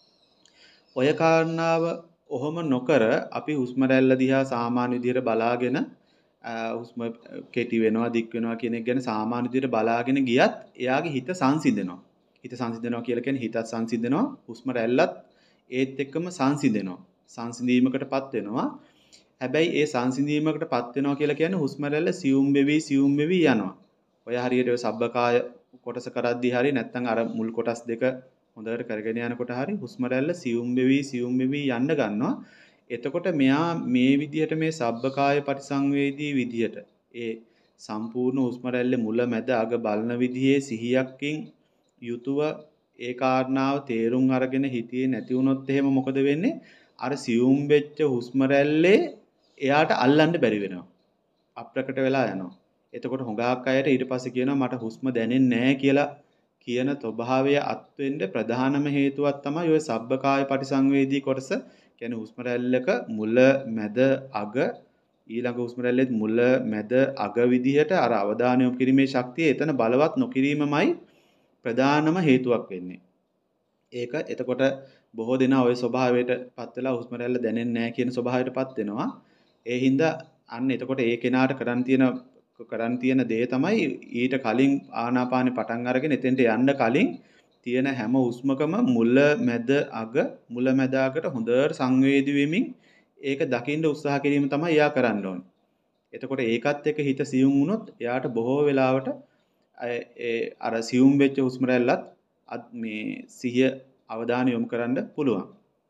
ඔය කාරණාව ඔහොම නොකර අපි හුස්ම රැල්ල දිහා සාමාන්‍ය විදිහට බලාගෙන හුස්ම කෙටි වෙනවා, දික් වෙනවා කියන එක ගැන සාමාන්‍ය විදිහට බලාගෙන ගියත් එයාගේ හිත සංසිඳෙනවා. හිත සංසිඳනවා කියලා කියන්නේ හිතත් සංසිඳෙනවා, හුස්ම රැල්ලත් ඒත් එක්කම සංසිඳෙනවා. සංසිඳීමකටපත් වෙනවා. හැබැයි ඒ සංසිඳීමකටපත් වෙනවා කියලා කියන්නේ හුස්ම රැල්ල සියුම් වෙවි සියුම් වෙවි යනවා. ඔය හරියට ඔය සබ්බකාය කොටස කරද්දී හරි නැත්නම් අර මුල් කොටස් දෙක හොඳට කරගෙන යනකොට හරි හුස්ම රැල්ල සියුම් වෙවි සියුම් වෙවි යන්න ගන්නවා. එතකොට මෙයා මේ විදිහට මේ සබ්බකාය පරිසංවේදී විදිහට ඒ සම්පූර්ණ හුස්ම රැල්ලේ මුල මැද අග බලන විදිහේ සිහියක්කින් යුතුව ඒ කාරණාව තේරුම් අරගෙන හිතියේ නැති වුණොත් එහෙම මොකද වෙන්නේ? අර සියුම් වෙච්ච හුස්ම රැල්ලේ එයාට අල්ලන්න බැරි වෙනවා. අප්‍රකට වෙලා යනවා. එතකොට හුඟක් අයට ඊට පස්සේ කියනවා මට හුස්ම දැනෙන්නේ නැහැ කියලා කියන ස්වභාවය අත් වෙන්න ප්‍රධානම හේතුවක් තමයි ওই සබ්බකාය පරිසංවේදී කොටස. කියන්නේ හුස්ම රැල්ලක මුල මැද අග ඊළඟ හුස්ම රැල්ලෙත් මුල මැද අග විදිහට අර අවධානය යොමු කිරීමේ ශක්තිය එතන බලවත් නොකිරීමමයි ප්‍රධානම හේතුවක් වෙන්නේ. ඒක එතකොට බොහෝ දෙනා ওই ස්වභාවයටපත් වෙලා හුස්ම රැල්ල දැනෙන්නේ නැහැ කියන ස්වභාවයටපත් වෙනවා. ඒ හින්දා අන්න එතකොට ඒ කෙනාට කරන් තියෙන කරන් තියෙන දේ තමයි ඊට කලින් ආනාපානෙ පටන් අරගෙන එතෙන්ට යන්න කලින් තියෙන හැම හුස්මකම මුල මැද අග මුල මැද අගට හොඳට සංවේදී වෙමින් ඒක දකින්න උත්සාහ කිරීම තමයි එයා කරන්න ඕනේ. එතකොට ඒකත් එක්ක හිත සියුම් වුණොත් එයාට බොහෝ වෙලාවට ඒ අර සියුම් වෙච්ච හුස්ම රැල්ලත් මේ සිහිය අවධානය යොමු කරන්න පුළුවන්.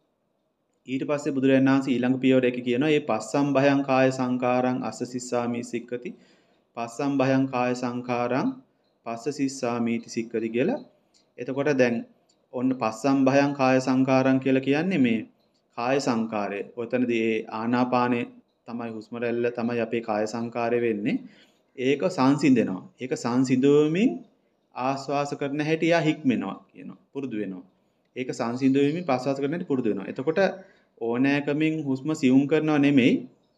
ඊට පස්සේ බුදුරජාණන් වහන්සේ ඊළඟ පියවර එක කියනවා මේ පස්සම් භයං කාය සංකාරං අස්ස සිස්සාමි සික්කති පස්සම් භයං කාය සංකාරං පස්ස සිස්සාමීති සික්කති කියලා. එතකොට දැන් ඔන්න පස්සම් භයං කාය සංකාරං කියලා කියන්නේ මේ කාය සංකාරය. ඔතනදී ඒ ආනාපානේ තමයි හුස්ම රැල්ල තමයි අපේ කාය සංකාරය වෙන්නේ. ඒක සංසිඳෙනවා. ඒක සංසිඳුවමින් ආස්වාස කරන හැටි යා හික්මෙනවා කියනවා. පුරුදු වෙනවා. ඒක සංසිඳුවමින් ප්‍රස්වාස කරන හැටි පුරුදු වෙනවා. එතකොට ඕනෑකමින් හුස්ම සියුම් කරනව නෙමෙයි.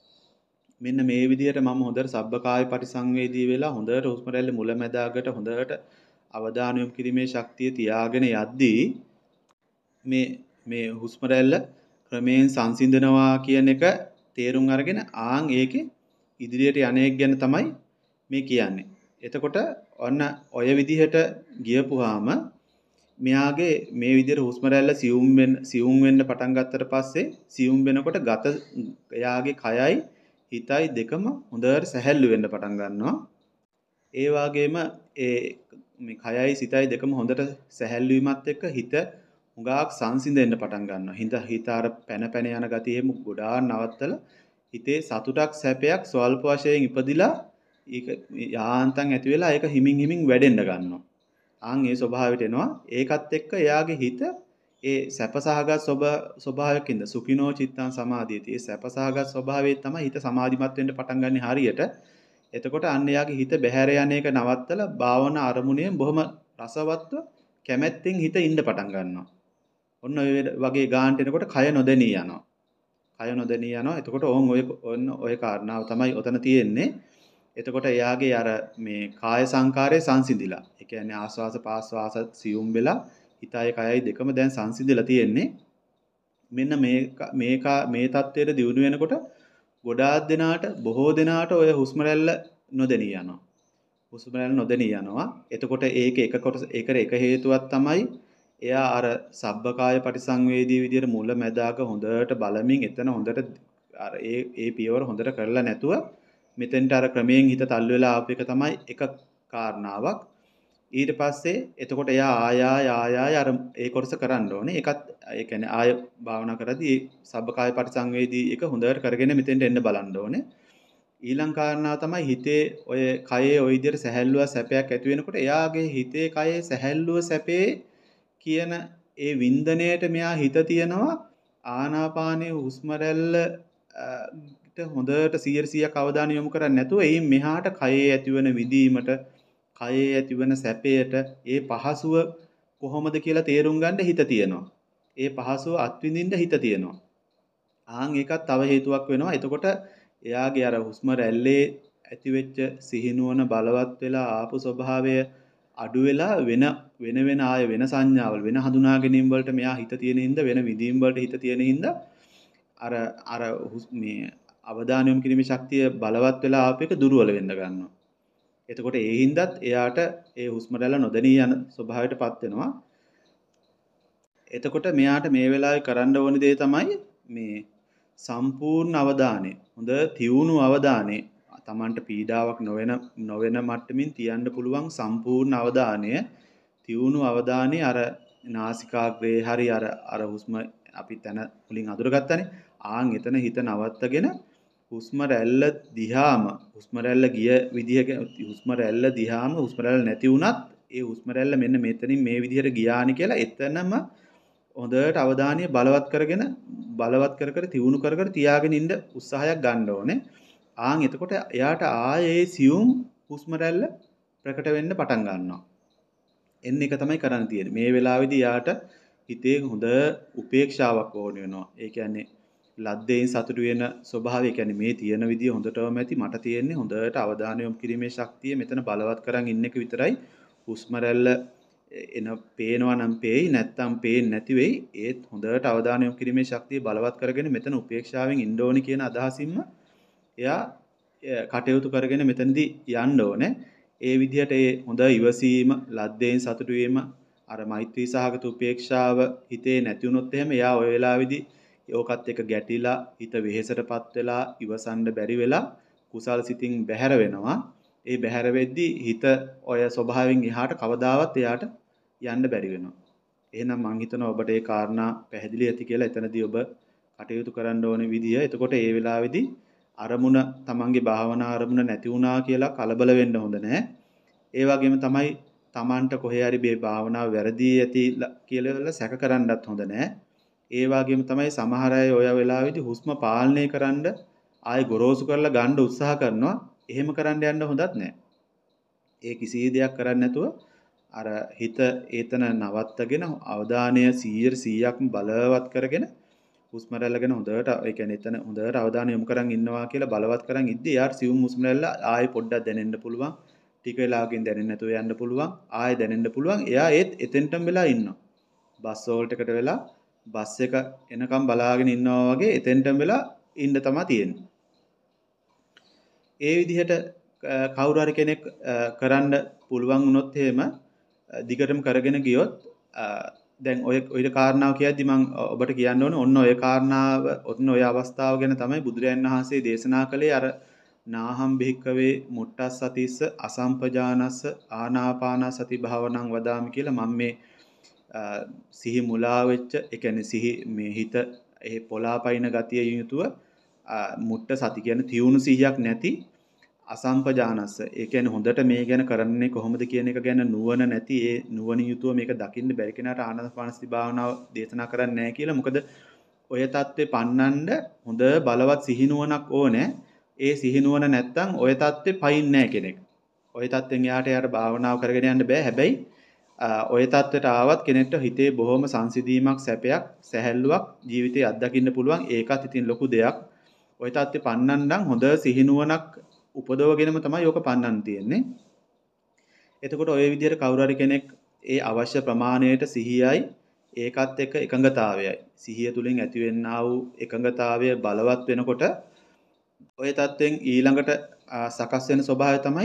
මෙන්න මේ විදිහට මම හොඳට සබ්බකාය පරිසංවේදී වෙලා හොඳට හුස්ම රැල්ල මුල මැද අගට හොඳට අවධානය යොමු කිරීමේ ශක්තිය තියාගෙන යද්දී මේ මේ හුස්ම රැල්ල ක්‍රමයෙන් සංසිඳනවා කියන එක තේරුම් අරගෙන ආන් ඒකේ ඉදිරියට යන්නේක් ගැන තමයි මේ කියන්නේ. එතකොට ඔන්න ඔය විදිහට ගියපුවාම මෙයාගේ මේ විදිහට හුස්ම රැල්ල සියුම් වෙන්න සියුම් වෙන්න පටන් ගත්තට පස්සේ සියුම් වෙනකොට ගත එයාගේ කයයි හිතයි දෙකම හොඳට සැහැල්ලු වෙන්න පටන් ගන්නවා. ඒ වගේම ඒ මේ කයයි සිතයි දෙකම හොඳට සැහැල්ලු වීමත් එක්ක හිත හුඟක් සංසිඳෙන්න පටන් ගන්නවා. හිත හිත අර පැන පැන යන ගතිය එහෙම ගොඩාක් නවත්තලා හිතේ සතුටක් සැපයක් ස්වල්ප වශයෙන් ඉපදිලා ඒක යාන්තම් ඇති වෙලා ඒක හිමින් හිමින් වැඩෙන්න ගන්නවා. ආන් ඒ ස්වභාවයට එනවා. ඒකත් එක්ක එයාගේ හිත ඒ සැපසහගත ස්වභාවයකින්ද සුඛිනෝ චිත්තං සමාධියති. ඒ සැපසහගත ස්වභාවයෙන් තමයි හිත සමාධිමත් වෙන්න පටන් ගන්න හරියට. එතකොට අන්න එයාගේ හිත බැහැර යන එක නවත්තලා භාවනා අරමුණෙන් බොහොම රසවත්ව කැමැත්තෙන් හිත ඉන්න පටන් ගන්නවා. ඔන්න ඔය වගේ ගානට එනකොට කය නොදෙනී යනවා. කය නොදෙනී යනවා. එතකොට ඕන් ඔය ඔන්න ඔය කාරණාව තමයි ඔතන තියෙන්නේ. එතකොට එයාගේ අර මේ කාය සංකාරයේ සංසිඳිලා. ඒ කියන්නේ ආස්වාස පාස්වාස සියුම් වෙලා හිතයි කයයි දෙකම දැන් සංසිඳිලා තියෙන්නේ. මෙන්න මේ මේක මේ தത്വයට දියුණු වෙනකොට ගොඩාක් දෙනාට බොහෝ දෙනාට ඔය හුස්ම රැල්ල නොදෙනී යනවා. හුස්ම රැල්ල නොදෙනී යනවා. එතකොට ඒක එක කොටස ඒකට එක හේතුවක් තමයි එයා අර සබ්බකාය පරිසංවේදී විදියට මුල මැදාක හොඳට බලමින් එතන හොඳට අර ඒ ඒ පියවර හොඳට කරලා නැතුව මෙතෙන්ට අර ක්‍රමයෙන් හිත තල්ලු වෙලා ආපු එක තමයි එක කාරණාවක්. ඊට පස්සේ එතකොට එයා ආය ආය ආය අර ඒ කොටස කරන්න ඕනේ. ඒකත් ඒ කියන්නේ ආය භාවනා කරද්දී සබ්බකාය පරිසංවේදී එක හොඳට කරගෙන මෙතෙන්ට එන්න බලන්න ඕනේ. ඊළඟ කාරණාව තමයි හිතේ ඔය කයේ ඔය විදිහට සැහැල්ලුව සැපයක් ඇති වෙනකොට එයාගේ හිතේ කයේ සැහැල්ලුව සැපේ කියන ඒ වින්දනයට මෙයා හිත තියනවා ආනාපානයේ හුස්ම රැල්ලට හොඳට සියයට සීයක් අවධානය යොමු කරන්නේ නැතුව එයින් මෙහාට කයේ ඇතිවන විදීමට කයේ ඇතිවන සැපයට ඒ පහසුව කොහොමද කියලා තේරුම් ගන්න හිත තියෙනවා. ඒ පහසුව අත්විඳින්න හිත තියෙනවා. ආන් ඒකත් තව හේතුවක් වෙනවා. එතකොට එයාගේ අර හුස්ම රැල්ලේ ඇතිවෙච්ච සිහිනුවන බලවත් වෙලා ආපු ස්වභාවය අඩු වෙලා වෙන වෙන වෙන ආය වෙන සංඥාවල් වෙන හඳුනා ගැනීම වලට මෙයා හිත තියෙන හින්දා වෙන විදීම් වලට හිත තියෙන හින්දා අර අර මේ අවධානය යොමු කිරීමේ ශක්තිය බලවත් වෙලා ආපු එක දුර්වල වෙන්න ගන්නවා. එතකොට ඒ හින්දාත් එයාට ඒ හුස්ම රැල්ල නොදැනී යන ස්වභාවයටපත් වෙනවා. එතකොට මෙයාට මේ වෙලාවේ කරන්න ඕන දේ තමයි මේ සම්පූර්ණ අවධානය හොඳ තියුණු අවධානය තමන්ට පීඩාවක් නොවන නොවන මට්ටමින් තියන්න පුළුවන් සම්පූර්ණ අවධානය තියුණු අවධානය අර නාසිකාග්‍රේ හරි අර අර හුස්ම අපි තන වලින් අඳුරගත්තනේ ආන් එතන හිත නවත්තගෙන හුස්ම රැල්ල දිහාම හුස්ම රැල්ල ගිය විදිහ හුස්ම රැල්ල දිහාම හුස්ම රැල්ල නැති වුණත් ඒ හුස්ම රැල්ල මෙන්න මෙතනින් මේ විදිහට ගියානි කියලා එතනම හොඳට අවධානය බලවත් කරගෙන බලවත් කර කර තියුණු කර කර තියාගෙන ඉන්න උත්සාහයක් ගන්න ඕනේ. ආන් එතකොට එයාට ආයේ සියුම් හුස්ම රැල්ල ප්‍රකට වෙන්න පටන් ගන්නවා. එන්න එක තමයි කරන්න තියෙන්නේ. මේ වෙලාවේදී එයාට හිතේ හොඳ උපේක්ෂාවක් ඕන වෙනවා. ඒ කියන්නේ ලද්දේන් සතුටු වෙන ස්වභාවය. ඒ කියන්නේ මේ තියෙන විදිය හොඳටම ඇති මට තියෙන්නේ හොඳට අවධානය යොමු කිරීමේ ශක්තිය මෙතන බලවත් කරන් ඉන්න එක විතරයි. හුස්ම රැල්ල එන පේනවා නම් පේයි නැත්තම් පේන්නේ නැති වෙයි. ඒත් හොඳට අවධානය යොමු කිරීමේ ශක්තිය බලවත් කරගෙන මෙතන උපේක්ෂාවෙන් ඉන්න ඕනි කියන අදහසින්ම එයා කටයුතු කරගෙන මෙතනදී යන්න ඕනේ. ඒ විදිහට ඒ හොඳ ඉවසීම, ලද්දෙන් සතුටු වීම, අර මෛත්‍රී සහගත උපේක්ෂාව හිතේ නැති වුණොත් එහෙම එයා ওই වෙලාවේදී ඕකත් එක්ක ගැටිලා, හිත වෙහෙසටපත් වෙලා, ඉවසන්න බැරි වෙලා කුසල් සිතින් බැහැර වෙනවා. ඒ බැහැර වෙද්දී හිත ඔය ස්වභාවයෙන් එහාට කවදාවත් එයාට යන්න බැරි වෙනවා. එහෙනම් මම හිතනවා ඔබට ඒ කාරණා පැහැදිලි ඇති කියලා. එතනදී ඔබ කටයුතු කරන්න ඕනේ විදිය. එතකොට ඒ වෙලාවේදී අරමුණ තමන්ගේ භාවනා අරමුණ නැති වුණා කියලා කලබල වෙන්න හොඳ නැහැ. ඒ වගේම තමයි තමන්ට කොහේ හරි මේ භාවනාව වැරදි ඇති කියලා සැක කරන්නත් හොඳ නැහැ. ඒ වගේම තමයි සමහර අය ඔය වෙලාවේදී හුස්ම පාලනය කරන්න ආයෙ ගොරෝසු කරලා ගන්න උත්සාහ කරනවා. එහෙම කරන්න යන්න හොඳත් නැහැ. ඒ කිසි දෙයක් කරන්නේ නැතුව අර හිත ඒතන නවත්තගෙන අවධානය සීයට සීයක්ම බලවත් කරගෙන හුස්ම රැල්ල ගැන හොඳට ඒ කියන්නේ එතන හොඳට අවධානය යොමු කරන් ඉන්නවා කියලා බලවත් කරන් ඉද්දි යාට සිවුම් හුස්ම රැල්ල ආයෙ පොඩ්ඩක් දැනෙන්න පුළුවන්. ටික වෙලාවකින් දැනෙන්නේ නැතුව යන්න පුළුවන්. ආයෙ දැනෙන්න පුළුවන්. එයා ඒත් එතෙන්ටම වෙලා ඉන්නවා. බස් හෝල්ට් එකට වෙලා බස් එක එනකම් බලාගෙන ඉන්නවා වගේ එතෙන්ටම වෙලා ඉන්න තමයි තියෙන්නේ. ඒ විදිහට කවුරු හරි කෙනෙක් කරන්න පුළුවන් වුණොත් එහෙම දිගටම කරගෙන ගියොත් දැන් ඔය ඔය කාරණාව කියද්දි මම ඔබට කියන්න ඕනේ ඔන්න ඔය කාරණාව ඔන්න ඔය අවස්ථාව ගැන තමයි බුදුරයන් වහන්සේ දේශනා කළේ අර නාහම් භික්කවේ මුට්ටස්සතිස්ස අසම්පජානස්ස ආනාපාන සති භාවනං වදාමි කියලා මම මේ සිහි මුලා වෙච්ච ඒ කියන්නේ සිහි මේ හිත ඒ පොලාපයින් ගතිය යුතුව මුට්ට සති කියන්නේ තියුණු සිහියක් නැති අසම්පජානස්ස ඒ කියන්නේ හොඳට මේ ගැන කරන්නේ කොහොමද කියන එක ගැන නුවණ නැති ඒ නුවණ යුතුව මේක දකින්න බැරි කෙනාට ආනාපානසති භාවනාව දේශනා කරන්නේ නැහැ කියලා. මොකද ඔය தත්ත්වේ පන්නන්න හොඳ බලවත් සිහිනුවණක් ඕනේ. ඒ සිහිනුවණ නැත්තම් ඔය தත්ත්වේ පයින් නැහැ කෙනෙක්. ඔය தත්ත්වෙන් යාට යාට භාවනාව කරගෙන යන්න බෑ. හැබැයි ඔය தත්ත්වයට ආවත් කෙනෙක්ට හිතේ බොහොම සංසිඳීමක්, සැපයක්, සැහැල්ලුවක් ජීවිතේ අත්දකින්න පුළුවන්. ඒකත් ඉතින් ලොකු දෙයක්. ඔය தත්ත්වේ පන්නන්නම් හොඳ සිහිනුවණක් උපදවගෙනම තමයි ඕක පන්නන්න තියෙන්නේ. එතකොට ඔය විදිහට කවුරු හරි කෙනෙක් ඒ අවශ්‍ය ප්‍රමාණයට සිහියයි ඒකත් එක්ක එකඟතාවයයි සිහිය තුලින් ඇතිවෙනා වූ එකඟතාවය බලවත් වෙනකොට ඔය தත්වෙන් ඊළඟට සකස් වෙන ස්වභාවය තමයි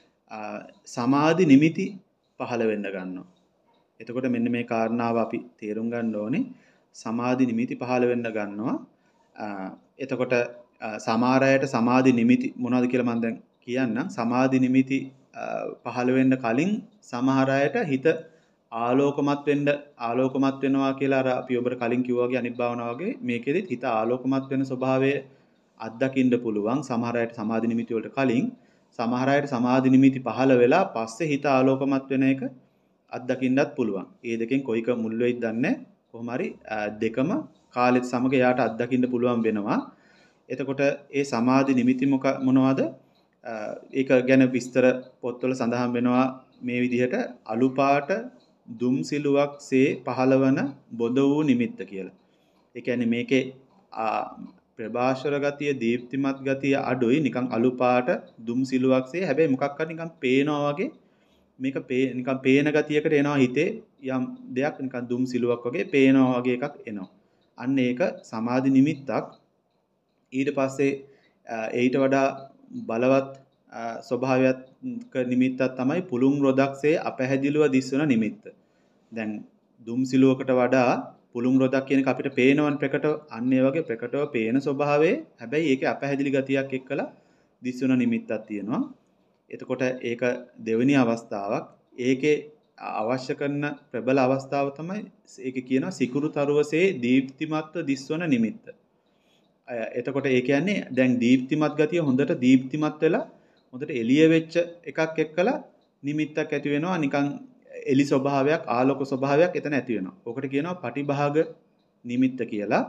සමාධි නිමිති පහළ වෙන්න ගන්නවා. එතකොට මෙන්න මේ කාරණාව අපි තේරුම් ගන්න ඕනේ. සමාධි නිමිති පහළ වෙන්න ගන්නවා. එතකොට සමහර අයට සමාධි නිමිති මොනවද කියලා මම දැන් කියන්නම්. සමාධි නිමිති පහළ වෙන්න කලින් සමහර අයට හිත ආලෝකමත් වෙන්න ආලෝකමත් වෙනවා කියලා අර අපි ඔබට කලින් කිව්වා වගේ අනිත් භාවනාව වගේ මේකෙදිත් හිත ආලෝකමත් වෙන ස්වභාවය අත්දකින්න පුළුවන්. සමහර අයට සමාධි නිමිති වලට කලින් සමහර අයට සමාධි නිමිති පහළ වෙලා පස්සේ හිත ආලෝකමත් වෙන එක අත්දකින්නත් පුළුවන්. මේ දෙකෙන් කොයික මුල් වෙයිද දන්නේ කොහොම හරි දෙකම කාලෙත් සමග යාට අත්දකින්න පුළුවන් වෙනවා. එතකොට ඒ සමාධි නිමිති මොක මොනවද? ඒක ගැන විස්තර පොත්වල සඳහන් වෙනවා මේ විදිහට අලු පාට දුම් සිලුවක්සේ පහළවන බොද වූ නිමිත්ත කියලා. ඒ කියන්නේ මේකේ ප්‍රභාෂර ගතිය, දීප්තිමත් ගතිය අඩුයි. නිකන් අලු පාට දුම් සිලුවක්සේ හැබැයි මොකක් හරි නිකන් පේනවා වගේ මේක පේ නිකන් පේන ගතියකට එනවා හිතේ යම් දෙයක් නිකන් දුම් සිලුවක් වගේ පේනවා වගේ එකක් එනවා. අන්න ඒක සමාධි නිමිත්තක්. ඊට පස්සේ ඊට වඩා බලවත් ස්වභාවයක් නිමිත්තක් තමයි පුළුන් රොදක්සේ අපැහැදිලිව දිස්වන නිමිත්ත. දැන් දුම් සිලුවකට වඩා පුළුන් රොදක් කියන එක අපිට පේනවන් ප්‍රකටව අන්න ඒ වගේ ප්‍රකටව පේන ස්වභාවයේ හැබැයි ඒකේ අපැහැදිලි ගතියක් එක්කලා දිස්වන නිමිත්තක් තියෙනවා. එතකොට ඒක දෙවෙනි අවස්ථාවක්. ඒකේ අවශ්‍ය කරන ප්‍රබල අවස්ථාව තමයි ඒකේ කියනවා සිකුරු තරුවසේ දීප්තිමත්ව දිස්වන නිමිත්ත. එතකොට ඒ කියන්නේ දැන් දීප්තිමත් ගතිය හොඳට දීප්තිමත් වෙලා හොඳට එළිය වෙච්ච එකක් එක්කලා නිමිත්තක් ඇති වෙනවා. නිකන් එලි ස්වභාවයක් ආලෝක ස්වභාවයක් එතන ඇති වෙනවා. ඔකට කියනවා පටිභාග නිමිත්ත කියලා.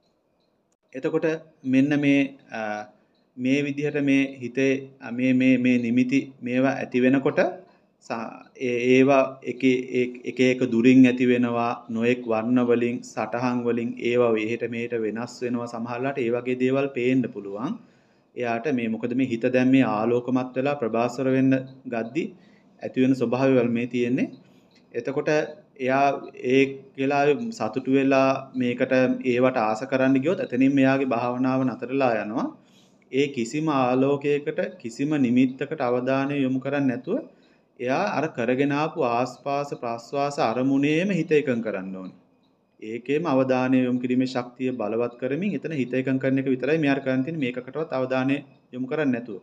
එතකොට මෙන්න මේ මේ විදිහට මේ හිතේ මේ මේ මේ නිමිති මේවා ඇති වෙනකොට ඒවා එක එක එක දුරින් ඇති වෙනවා. නොඑක් වර්ණ වලින් සටහන් වලින් ඒවා එහෙට මෙහෙට වෙනස් වෙනවා. සමහරලාට ඒ වගේ දේවල් පේන්න පුළුවන්. එයාට මේ මොකද මේ හිත දැන් මේ ආලෝකමත් වෙලා ප්‍රභාස්වර වෙන්න ගද්දි ඇති වෙන ස්වභාවය වල මේ තියෙන්නේ. එතකොට එයා ඒ වෙලාවේ සතුටු වෙලා මේකට ඒවට ආස කරන්න ගියොත් එතනින් මෙයාගේ භාවනාව නතරලා යනවා. ඒ කිසිම ආලෝකයකට කිසිම නිමිත්තකට අවධානය යොමු කරන්නේ නැතුව එයා අර කරගෙන ආපු ආස්වාස ප්‍රාස්වාස අරමුණේම හිත එකඟ කරන්න ඕනේ. ඒකේම අවධානය යොමු කිරීමේ ශක්තිය බලවත් කරමින් එතන හිත එකඟ කරන එක විතරයි මෙයාට කරන්න තියෙන්නේ. මේකකටවත් අවධානය යොමු කරන්නේ නැතුව.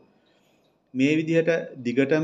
මේ විදිහට දිගටම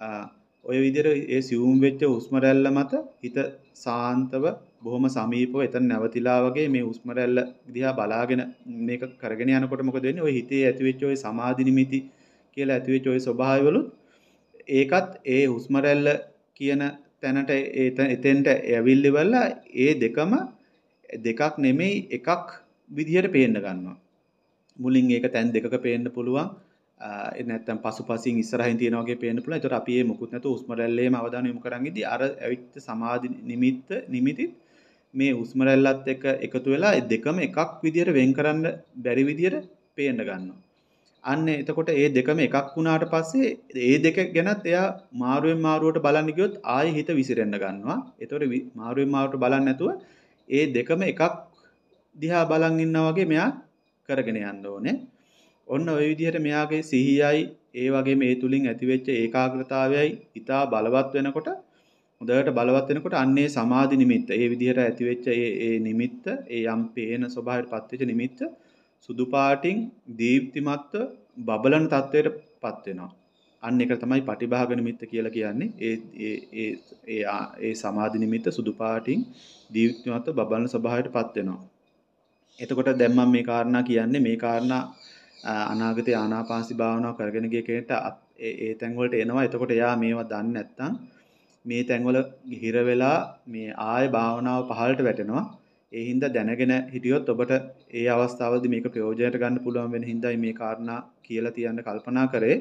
ඔය විදිහට ඒ සියුම් වෙච්ච හුස්ම රැල්ල මත හිත සාන්තව බොහොම සමීපව එතන නැවතිලා වගේ මේ හුස්ම රැල්ල දිහා බලාගෙන මේක කරගෙන යනකොට මොකද වෙන්නේ? ඔය හිතේ ඇතිවෙච්ච ඔය සමාධි නිමිති කියලා ඇතිවෙච්ච ඔය ස්වභාවවලුත් ඒකත් ඒ හුස්ම රැල්ල කියන තැනට එතෙන්ට ඇවිල්ලිවලා ඒ දෙකම දෙකක් නෙමෙයි එකක් විදිහට පේන්න ගන්නවා. මුලින් ඒක තැන් දෙකක පේන්න පුළුවන්. ඒ නැත්තම් පසුපසින් ඉස්සරහින් තියෙන වගේ පේන්න පුළුවන්. ඒතකොට අපි මේ මුකුත් නැතුව හුස්ම රැල්ලේම අවධානය යොමු කරන් ඉදී අර ඇවිත් සමාධි නිමිත්ත නිමිතිත් මේ හුස්ම රැල්ලත් එක්ක එකතු වෙලා ඒ දෙකම එකක් විදිහට වෙන් කරන්න බැරි විදිහට පේන්න ගන්නවා. අන්න එතකොට ඒ දෙකම එකක් වුණාට පස්සේ ඒ දෙක ගැනත් එයා මාරුවෙන් මාරුවට බලන්න ගියොත් ආයෙ හිත විසිරෙන්න ගන්නවා. ඒතකොට මාරුවෙන් මාරුවට බලන්නේ නැතුව ඒ දෙකම එකක් දිහා බලන් ඉන්නා වගේ මෙයා කරගෙන යන්න ඕනේ. ඔන්න ওই විදිහට මෙයාගේ සිහියයි ඒ වගේම ඒ තුලින් ඇතිවෙච්ච ඒකාග්‍රතාවයයි ඊටා බලවත් වෙනකොට හොඳට බලවත් වෙනකොට අන්නේ සමාධි නිමිත්ත ඒ විදිහට ඇතිවෙච්ච ඒ ඒ නිමිත්ත ඒ යම් පේන ස්වභාවයටපත් වෙච්ච නිමිත්ත සුදු පාටින් දීප්තිමත්ව බබලන තත්වයටපත් වෙනවා. අන්න ඒක තමයි පටිභාග නිමිත්ත කියලා කියන්නේ. ඒ ඒ ඒ ඒ ඒ සමාධි නිමිත්ත සුදු පාටින් දීප්තිමත්ව බබලන ස්වභාවයටපත් වෙනවා. එතකොට දැන් මම මේ කාරණා කියන්නේ මේ කාරණා අනාගතේ ආනාපානසති භාවනාව කරගෙන ගිය කෙනෙක්ට ඒ ඒ තැන් වලට එනවා. එතකොට එයා මේවා දන්නේ නැත්නම් මේ තැන් වල හිර වෙලා මේ ආය භාවනාව පහළට වැටෙනවා. ඒ හින්දා දැනගෙන හිටියොත් ඔබට ඒ අවස්ථාවලදී මේක ප්‍රයෝජනයට ගන්න පුළුවන් වෙන හින්දායි මේ කාරණා කියලා තියන්න කල්පනා කරේ.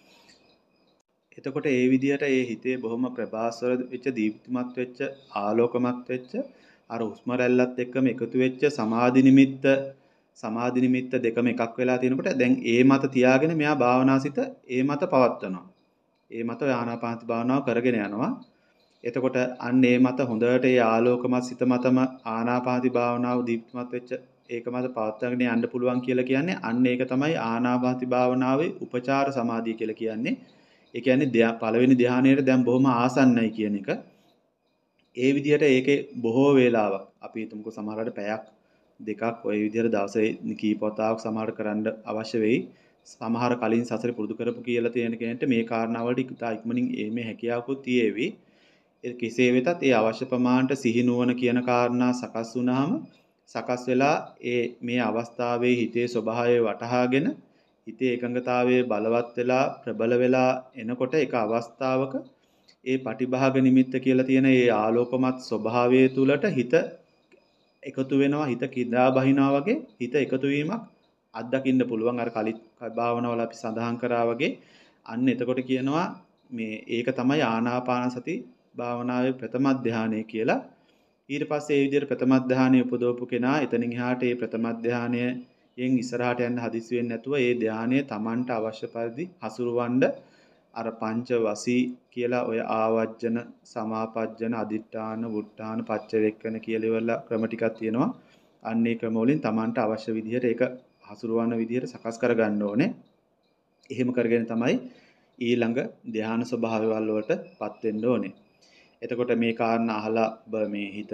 එතකොට ඒ විදිහට ඒ හිතේ බොහොම ප්‍රභාස්වර වෙච්ච දීප්තිමත් වෙච්ච ආලෝකමත් වෙච්ච අර හුස්ම රැල්ලත් එක්කම එකතු වෙච්ච සමාධි නිමිත්ත සමාධි නිමිත්ත දෙකම එකක් වෙලා තියෙනකොට දැන් ඒ මත තියාගෙන මෙයා භාවනාසිත ඒ මත පවත්වනවා. ඒ මත ආනාපානසති භාවනාව කරගෙන යනවා. එතකොට අන්න ඒ මත හොඳට ඒ ආලෝකමත් සිත මතම ආනාපානසති භාවනාව දීප්තිමත් වෙච්ච ඒක මත පවත්වාගෙන යන්න පුළුවන් කියලා කියන්නේ අන්න ඒක තමයි ආනාපානසති භාවනාවේ උපචාර සමාධිය කියලා කියන්නේ. ඒ කියන්නේ පළවෙනි ධානයේට දැන් බොහොම ආසන්නයි කියන එක. ඒ විදිහට ඒකේ බොහෝ වේලාවක් අපි හිතමුකෝ සමහරවිට පැයක් දෙකක් ওই විදිහට දවසේ කීප වතාවක් සමහර කරන්න අවශ්‍ය වෙයි. සමහර කලින් සසරේ පුරුදු කරපු කියලා තියෙන කෙනෙක්ට මේ කාරණාවලට ඉක්තා ඉක්මනින් ඒමේ හැකියාවකුත් තියෙවි. ඒ කෙසේ වෙතත් ඒ අවශ්‍ය ප්‍රමාණයට සිහි නුවණ කියන කාරණා සකස් වුණාම සකස් වෙලා ඒ මේ අවස්ථාවේ හිතේ ස්වභාවය වටහාගෙන හිතේ එකඟතාවයේ බලවත් වෙලා ප්‍රබල වෙලා එනකොට ඒක අවස්ථාවක ඒ පටිභාග නිමිත්ත කියලා තියෙන ඒ ආලෝකමත් ස්වභාවය තුලට හිත එකතු වෙනවා හිත කිඳා බහිනවා වගේ හිත එකතු වීමක් අත්දකින්න පුළුවන් අර කලිත් භාවනාවල අපි සඳහන් කරා වගේ අන්න එතකොට කියනවා මේ ඒක තමයි ආනාපාන සති භාවනාවේ ප්‍රථම ධානය කියලා. ඊට පස්සේ ඒ විදිහට ප්‍රථම ධානය උපදවපු කෙනා එතනින් එහාට ඒ ප්‍රථම ධානයෙන් ඉස්සරහට යන්න හදිසි වෙන්නේ නැතුව ඒ ධානය Tamanට අවශ්‍ය පරිදි හසුරවන්න අර පංච වසී කියලා ඔය ආවජ්ජන සමාපජ්ජන අදිඨාන වුට්ටාන පච්චවෙක්කන කියලා ඉවරලා ක්‍රම ටිකක් තියෙනවා. අන්න ඒ ක්‍රම වලින් Tamanට අවශ්‍ය විදිහට ඒක හසුරවන විදිහට සකස් කරගන්න ඕනේ. එහෙම කරගෙන තමයි ඊළඟ ධානා ස්වභාවවල වලටපත් වෙන්න ඕනේ. එතකොට මේ කාරණා අහලා ඔබ මේ හිත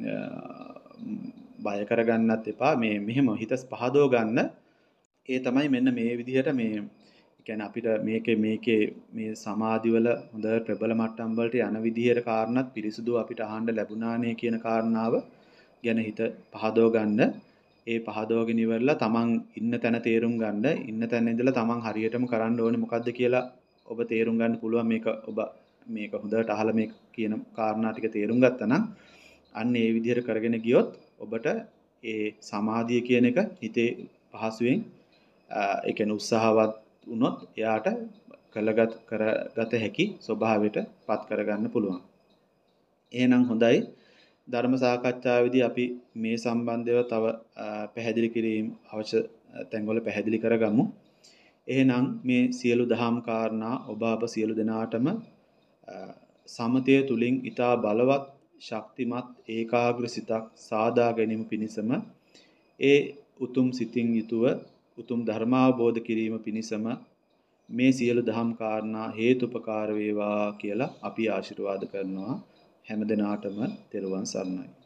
බය කරගන්නත් එපා. මේ මෙහෙම හිත පහදව ගන්න. ඒ තමයි මෙන්න මේ විදිහට මේ කියන්නේ අපිට මේකේ මේකේ මේ සමාධි වල හොඳ ප්‍රබල මට්ටම් වලට යන විදිහේ කාරණාත් පිරිසුදු අපිට අහන්න ලැබුණානේ කියන කාරණාව ගැන හිත පහදව ගන්න. ඒ පහදවගෙන ඉවරලා තමන් ඉන්න තැන තේරුම් ගන්න. ඉන්න තැන ඉඳලා තමන් හරියටම කරන්න ඕනේ මොකද්ද කියලා ඔබ තේරුම් ගන්න පුළුවන්. මේක ඔබ මේක හොඳට අහලා මේ කියන කාරණා ටික තේරුම් ගත්තා නම් අන්න ඒ විදිහට කරගෙන ගියොත් ඔබට ඒ සමාධිය කියන එක හිතේ පහසුවෙන් ඒ කියන්නේ උත්සාහවත් වුණොත් එයාට කළගත් කරගත හැකි ස්වභාවයට පත් කරගන්න පුළුවන්. එහෙනම් හොඳයි. ධර්ම සාකච්ඡාවේදී අපි මේ සම්බන්ධව තව පැහැදිලි කිරීම අවශ්‍ය තැන්වල පැහැදිලි කරගමු. එහෙනම් මේ සියලු දහම් කාරණා ඔබ අප සියලු දෙනාටම සමතය තුලින් ඊටා බලවත් ශක්තිමත් ඒකාග්‍ර සිතක් සාදා ගැනීම පිණිසම ඒ උතුම් සිතින් යුතුව උතුම් ධර්මාවබෝධ කිරීම පිණිසම මේ සියලු දහම් කාරණා හේතුපකාර වේවා කියලා අපි ආශිර්වාද කරනවා හැම දිනාටම තෙරුවන් සරණයි.